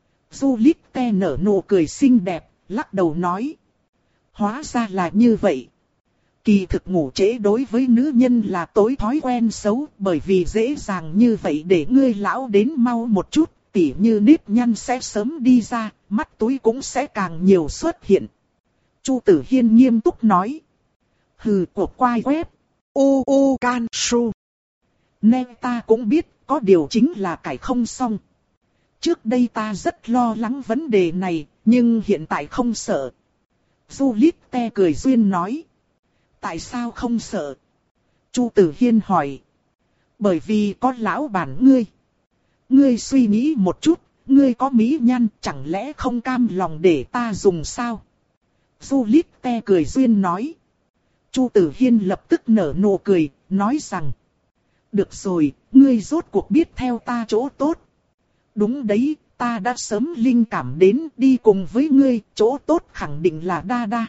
Speaker 1: Juliette nở nụ cười xinh đẹp, lắc đầu nói. Hóa ra là như vậy. Kỳ thực ngủ trễ đối với nữ nhân là tối thói quen xấu, bởi vì dễ dàng như vậy để ngươi lão đến mau một chút, tỉ như nếp nhăn sẽ sớm đi ra, mắt túi cũng sẽ càng nhiều xuất hiện. Chu Tử Hiên nghiêm túc nói. Hừ, cuộc quai web. U U Can Su. Nên ta cũng biết, có điều chính là cải không xong. Trước đây ta rất lo lắng vấn đề này, nhưng hiện tại không sợ. Juliette cười duyên nói. Tại sao không sợ? Chu Tử Hiên hỏi. Bởi vì có lão bản ngươi. Ngươi suy nghĩ một chút, ngươi có mỹ nhân, chẳng lẽ không cam lòng để ta dùng sao? Juliette cười duyên nói. Chu Tử Hiên lập tức nở nụ cười, nói rằng. Được rồi, ngươi rốt cuộc biết theo ta chỗ tốt. Đúng đấy, ta đã sớm linh cảm đến đi cùng với ngươi, chỗ tốt khẳng định là đa đa.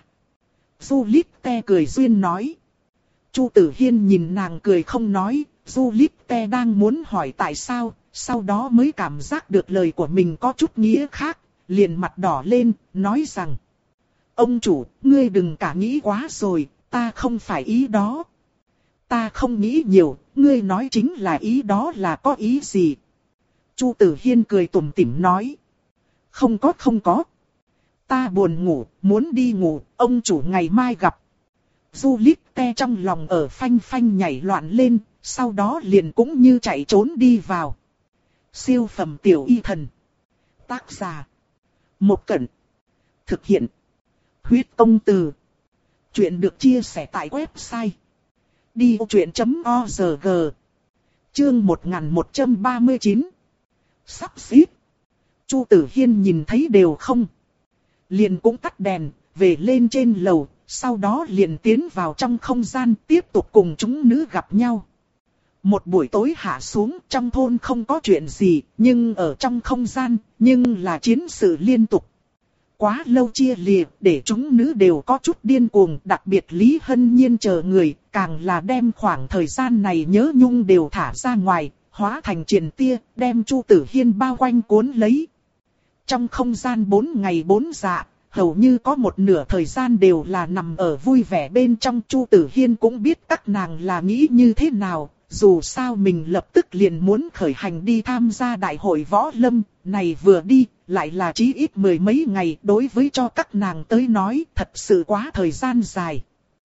Speaker 1: Juliette cười duyên nói. Chu Tử Hiên nhìn nàng cười không nói, Juliette đang muốn hỏi tại sao, sau đó mới cảm giác được lời của mình có chút nghĩa khác, liền mặt đỏ lên, nói rằng. Ông chủ, ngươi đừng cả nghĩ quá rồi, ta không phải ý đó. Ta không nghĩ nhiều, ngươi nói chính là ý đó là có ý gì? Chu Tử Hiên cười tủm tỉm nói. Không có không có. Ta buồn ngủ, muốn đi ngủ, ông chủ ngày mai gặp. Juliette trong lòng ở phanh phanh nhảy loạn lên, sau đó liền cũng như chạy trốn đi vào. Siêu phẩm tiểu y thần. Tác giả. Một Cẩn. Thực hiện. Huyết Công Từ. Chuyện được chia sẻ tại website. đi vô chuyện chấm org. Chương một nghìn một trăm ba mươi chín. Sắp xếp. Chu Tử Hiên nhìn thấy đều không. Liền cũng tắt đèn, về lên trên lầu, sau đó liền tiến vào trong không gian tiếp tục cùng chúng nữ gặp nhau. Một buổi tối hạ xuống, trong thôn không có chuyện gì, nhưng ở trong không gian, nhưng là chiến sự liên tục. Quá lâu chia lìa, để chúng nữ đều có chút điên cuồng, đặc biệt Lý Hân Nhiên chờ người, càng là đem khoảng thời gian này nhớ nhung đều thả ra ngoài, hóa thành triền tia, đem Chu Tử Hiên bao quanh cuốn lấy. Trong không gian bốn ngày bốn dạ, hầu như có một nửa thời gian đều là nằm ở vui vẻ bên trong. Chu Tử Hiên cũng biết các nàng là nghĩ như thế nào, dù sao mình lập tức liền muốn khởi hành đi tham gia đại hội võ lâm, này vừa đi, lại là chí ít mười mấy ngày, đối với cho các nàng tới nói, thật sự quá thời gian dài.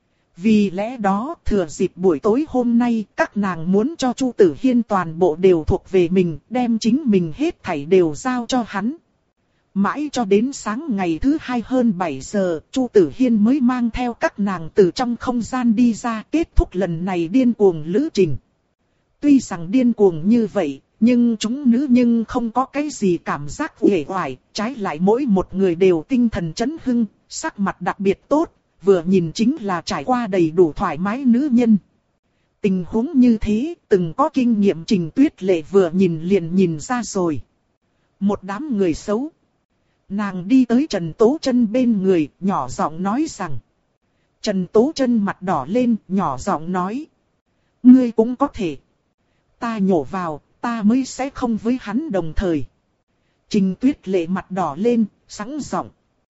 Speaker 1: Vì lẽ đó, thừa dịp buổi tối hôm nay, các nàng muốn cho Chu Tử Hiên toàn bộ đều thuộc về mình, đem chính mình hết thảy đều giao cho hắn. Mãi cho đến sáng ngày thứ hai hơn bảy giờ, Chu Tử Hiên mới mang theo các nàng từ trong không gian đi ra, kết thúc lần này điên cuồng lữ trình. Tuy rằng điên cuồng như vậy, nhưng chúng nữ nhưng không có cái gì cảm giác uể oải, trái lại mỗi một người đều tinh thần chấn hưng, sắc mặt đặc biệt tốt, vừa nhìn chính là trải qua đầy đủ thoải mái nữ nhân. Tình huống như thế, từng có kinh nghiệm Trình Tuyết Lệ vừa nhìn liền nhìn ra rồi. Một đám người xấu. Nàng đi tới Trần Tố Chân bên người, nhỏ giọng nói rằng. Trần Tố Chân mặt đỏ lên, nhỏ giọng nói. Ngươi cũng có thể. Ta nhổ vào, ta mới sẽ không với hắn đồng thời. Trình Tuyết Lệ mặt đỏ lên, sẵn giọng.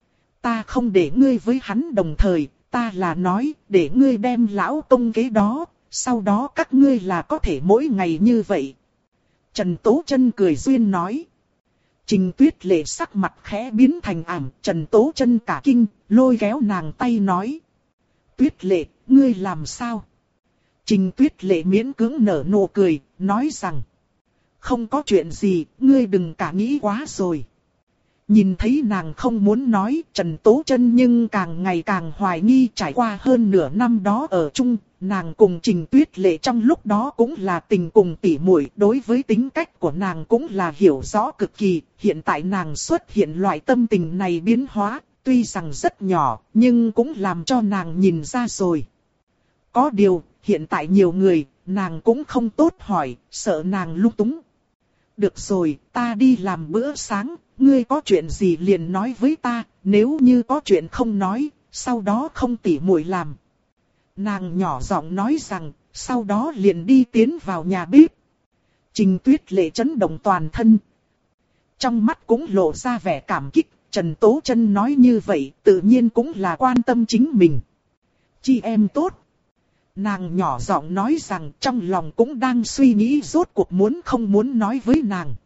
Speaker 1: Ta không để ngươi với hắn đồng thời, ta là nói, để ngươi đem lão công kế đó, sau đó các ngươi là có thể mỗi ngày như vậy. Trần Tố Chân cười duyên nói. Trình Tuyết Lệ sắc mặt khẽ biến thành ảm, Trần Tố Chân cả kinh, lôi kéo nàng tay nói. Tuyết Lệ, ngươi làm sao? Trình Tuyết Lệ miễn cưỡng nở nụ cười, nói rằng. Không có chuyện gì, ngươi đừng cả nghĩ quá rồi. Nhìn thấy nàng không muốn nói, Trần Tố Chân nhưng càng ngày càng hoài nghi. Trải qua hơn nửa năm đó ở chung, nàng cùng Trình Tuyết Lệ trong lúc đó cũng là tình cùng tỉ muội, đối với tính cách của nàng cũng là hiểu rõ cực kỳ. Hiện tại nàng xuất hiện loại tâm tình này biến hóa, tuy rằng rất nhỏ, nhưng cũng làm cho nàng nhìn ra rồi. Có điều, hiện tại nhiều người, nàng cũng không tốt hỏi, sợ nàng lung túng. Được rồi, ta đi làm bữa sáng, ngươi có chuyện gì liền nói với ta, nếu như có chuyện không nói, sau đó không tỉ muội làm. Nàng nhỏ giọng nói rằng, sau đó liền đi tiến vào nhà bếp. Trình Tuyết Lệ chấn động toàn thân. Trong mắt cũng lộ ra vẻ cảm kích, Trần Tố Chân nói như vậy, tự nhiên cũng là quan tâm chính mình. Chị em tốt. Nàng nhỏ giọng nói rằng trong lòng cũng đang suy nghĩ rốt cuộc muốn không muốn nói với nàng.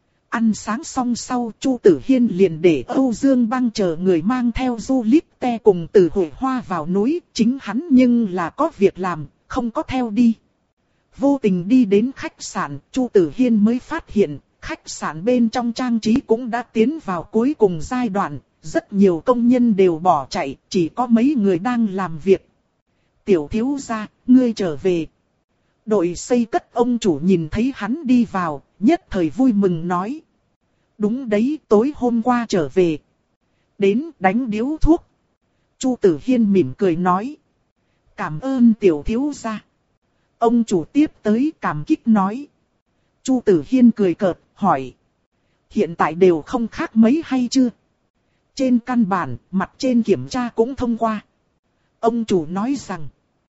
Speaker 1: Ăn sáng xong sau, Chu Tử Hiên liền để Âu Dương Băng chờ người mang theo Du Lipte cùng Từ Huệ Hoa vào núi, chính hắn nhưng là có việc làm, không có theo đi. Vô tình đi đến khách sạn, Chu Tử Hiên mới phát hiện, khách sạn bên trong trang trí cũng đã tiến vào cuối cùng giai đoạn, rất nhiều công nhân đều bỏ chạy, chỉ có mấy người đang làm việc. Tiểu thiếu gia, ngươi trở về. Đội xây cất ông chủ nhìn thấy hắn đi vào, nhất thời vui mừng nói. Đúng đấy, tối hôm qua trở về. Đến đánh điếu thuốc. Chu Tử Hiên mỉm cười nói. Cảm ơn tiểu thiếu gia. Ông chủ tiếp tới cảm kích nói. Chu Tử Hiên cười cợt, hỏi. Hiện tại đều không khác mấy hay chưa? Trên căn bản, mặt trên kiểm tra cũng thông qua. Ông chủ nói rằng.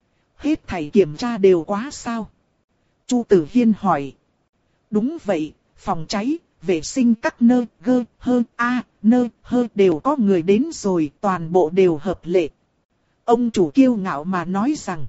Speaker 1: Hết thảy kiểm tra đều quá sao? Chu Tử Hiên hỏi. Đúng vậy, phòng cháy, vệ sinh các nơi, gơ, hơ, a, nơ, hơ đều có người đến rồi, toàn bộ đều hợp lệ. Ông chủ kiêu ngạo mà nói rằng.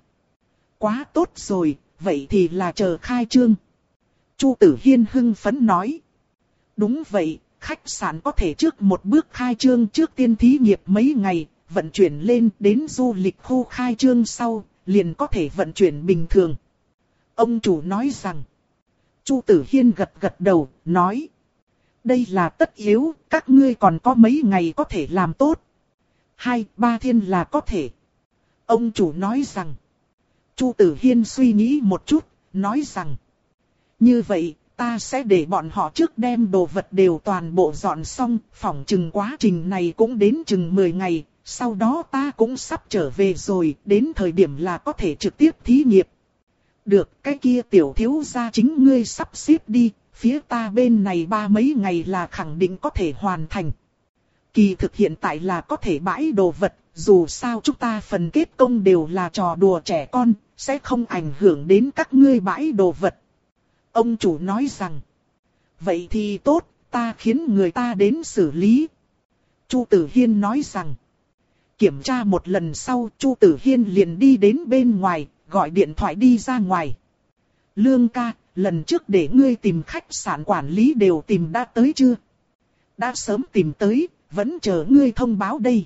Speaker 1: Quá tốt rồi, vậy thì là chờ khai trương. Chu Tử Hiên hưng phấn nói. Đúng vậy, khách sạn có thể trước một bước khai trương, trước tiên thí nghiệp mấy ngày, vận chuyển lên đến du lịch khu khai trương sau, liền có thể vận chuyển bình thường. Ông chủ nói rằng. Chu Tử Hiên gật gật đầu, nói. Đây là tất yếu, các ngươi còn có mấy ngày có thể làm tốt. Hai, ba thiên là có thể. Ông chủ nói rằng. Chu Tử Hiên suy nghĩ một chút, nói rằng. Như vậy, ta sẽ để bọn họ trước đem đồ vật đều toàn bộ dọn xong, phỏng chừng quá trình này cũng đến chừng mười ngày, sau đó ta cũng sắp trở về rồi, đến thời điểm là có thể trực tiếp thí nghiệm. Được, cái kia tiểu thiếu gia chính ngươi sắp xếp đi, phía ta bên này ba mấy ngày là khẳng định có thể hoàn thành. Kỳ thực hiện tại là có thể bãi đồ vật, dù sao chúng ta phần kết công đều là trò đùa trẻ con, sẽ không ảnh hưởng đến các ngươi bãi đồ vật. Ông chủ nói rằng, vậy thì tốt, ta khiến người ta đến xử lý. Chu Tử Hiên nói rằng, kiểm tra một lần sau, Chu Tử Hiên liền đi đến bên ngoài, gọi điện thoại đi ra ngoài. Lương ca, lần trước để ngươi tìm khách sạn quản lý đều tìm đã tới chưa? Đã sớm tìm tới, vẫn chờ ngươi thông báo đây.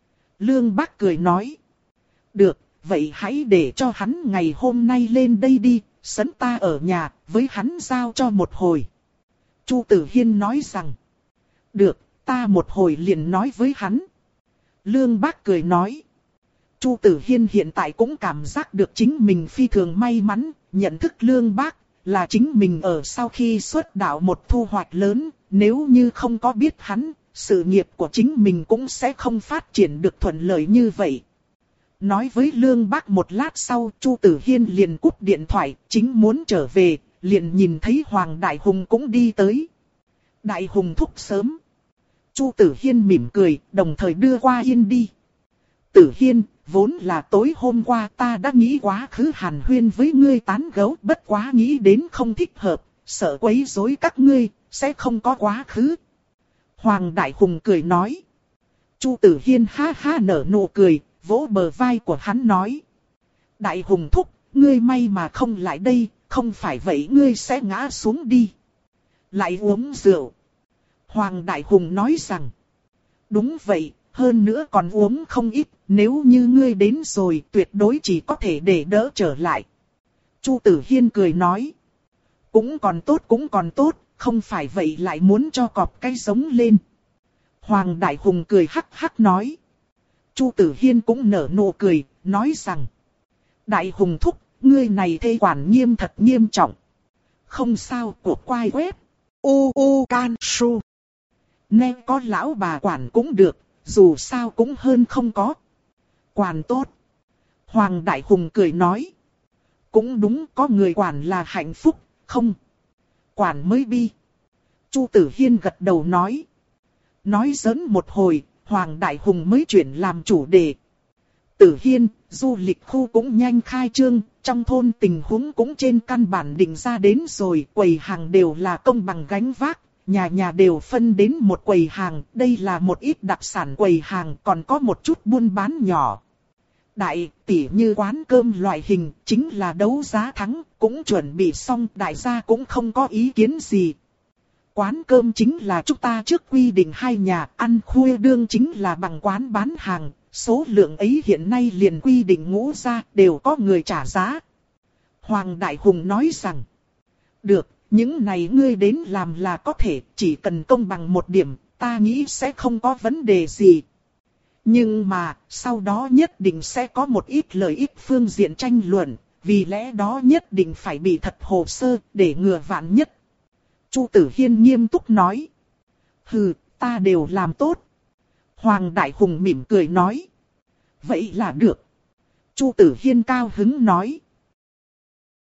Speaker 1: Lương Bác cười nói, được, vậy hãy để cho hắn ngày hôm nay lên đây đi, sẵn ta ở nhà, với hắn giao cho một hồi. Chu Tử Hiên nói rằng, được, ta một hồi liền nói với hắn. Lương Bác cười nói, Chu Tử Hiên hiện tại cũng cảm giác được chính mình phi thường may mắn, nhận thức Lương Bác là chính mình ở sau khi xuất đạo một thu hoạch lớn, nếu như không có biết hắn, sự nghiệp của chính mình cũng sẽ không phát triển được thuận lợi như vậy. Nói với Lương Bác một lát sau, Chu Tử Hiên liền cúp điện thoại, chính muốn trở về, liền nhìn thấy Hoàng Đại Hùng cũng đi tới. Đại Hùng thúc sớm. Chu Tử Hiên mỉm cười, đồng thời đưa qua yên đi. Tử Hiên, vốn là tối hôm qua ta đã nghĩ quá khứ hàn huyên với ngươi tán gẫu, bất quá nghĩ đến không thích hợp, sợ quấy rối các ngươi, sẽ không có quá khứ. Hoàng Đại Hùng cười nói. Chu Tử Hiên ha ha nở nụ cười, vỗ bờ vai của hắn nói. Đại Hùng thúc, ngươi may mà không lại đây, không phải vậy ngươi sẽ ngã xuống đi. Lại uống rượu. Hoàng Đại Hùng nói rằng. Đúng vậy, hơn nữa còn uống không ít, nếu như ngươi đến rồi tuyệt đối chỉ có thể để đỡ trở lại. Chu Tử Hiên cười nói. Cũng còn tốt cũng còn tốt, không phải vậy lại muốn cho cọp cái giống lên. Hoàng Đại Hùng cười hắc hắc nói. Chu Tử Hiên cũng nở nụ cười, nói rằng. Đại Hùng thúc, ngươi này thê quản nghiêm thật nghiêm trọng. Không sao, của quai web. U U Can Su. Nên có lão bà quản cũng được, dù sao cũng hơn không có. Quản tốt. Hoàng Đại Hùng cười nói. Cũng đúng, có người quản là hạnh phúc, không? Quản mới bi. Chu Tử Hiên gật đầu nói. Nói giỡn một hồi, Hoàng Đại Hùng mới chuyển làm chủ đề. Tử Hiên, du lịch khu cũng nhanh khai trương, trong thôn tình huống cũng trên căn bản định ra đến rồi, quầy hàng đều là công bằng gánh vác, nhà nhà đều phân đến một quầy hàng, đây là một ít đặc sản quầy hàng, còn có một chút buôn bán nhỏ. Đại tỷ như quán cơm loại hình, chính là đấu giá thắng, cũng chuẩn bị xong, đại gia cũng không có ý kiến gì. Quán cơm chính là chúng ta trước quy định hai nhà, ăn khuya đương chính là bằng quán bán hàng, số lượng ấy hiện nay liền quy định ngũ ra, đều có người trả giá. Hoàng Đại Hùng nói rằng, được, những này ngươi đến làm là có thể, chỉ cần công bằng một điểm, ta nghĩ sẽ không có vấn đề gì. Nhưng mà, sau đó nhất định sẽ có một ít lợi ích phương diện tranh luận, vì lẽ đó nhất định phải bị thật hồ sơ, để ngừa vạn nhất. Chu Tử Hiên nghiêm túc nói. Hừ, ta đều làm tốt. Hoàng Đại Hùng mỉm cười nói. Vậy là được. Chu Tử Hiên cao hứng nói.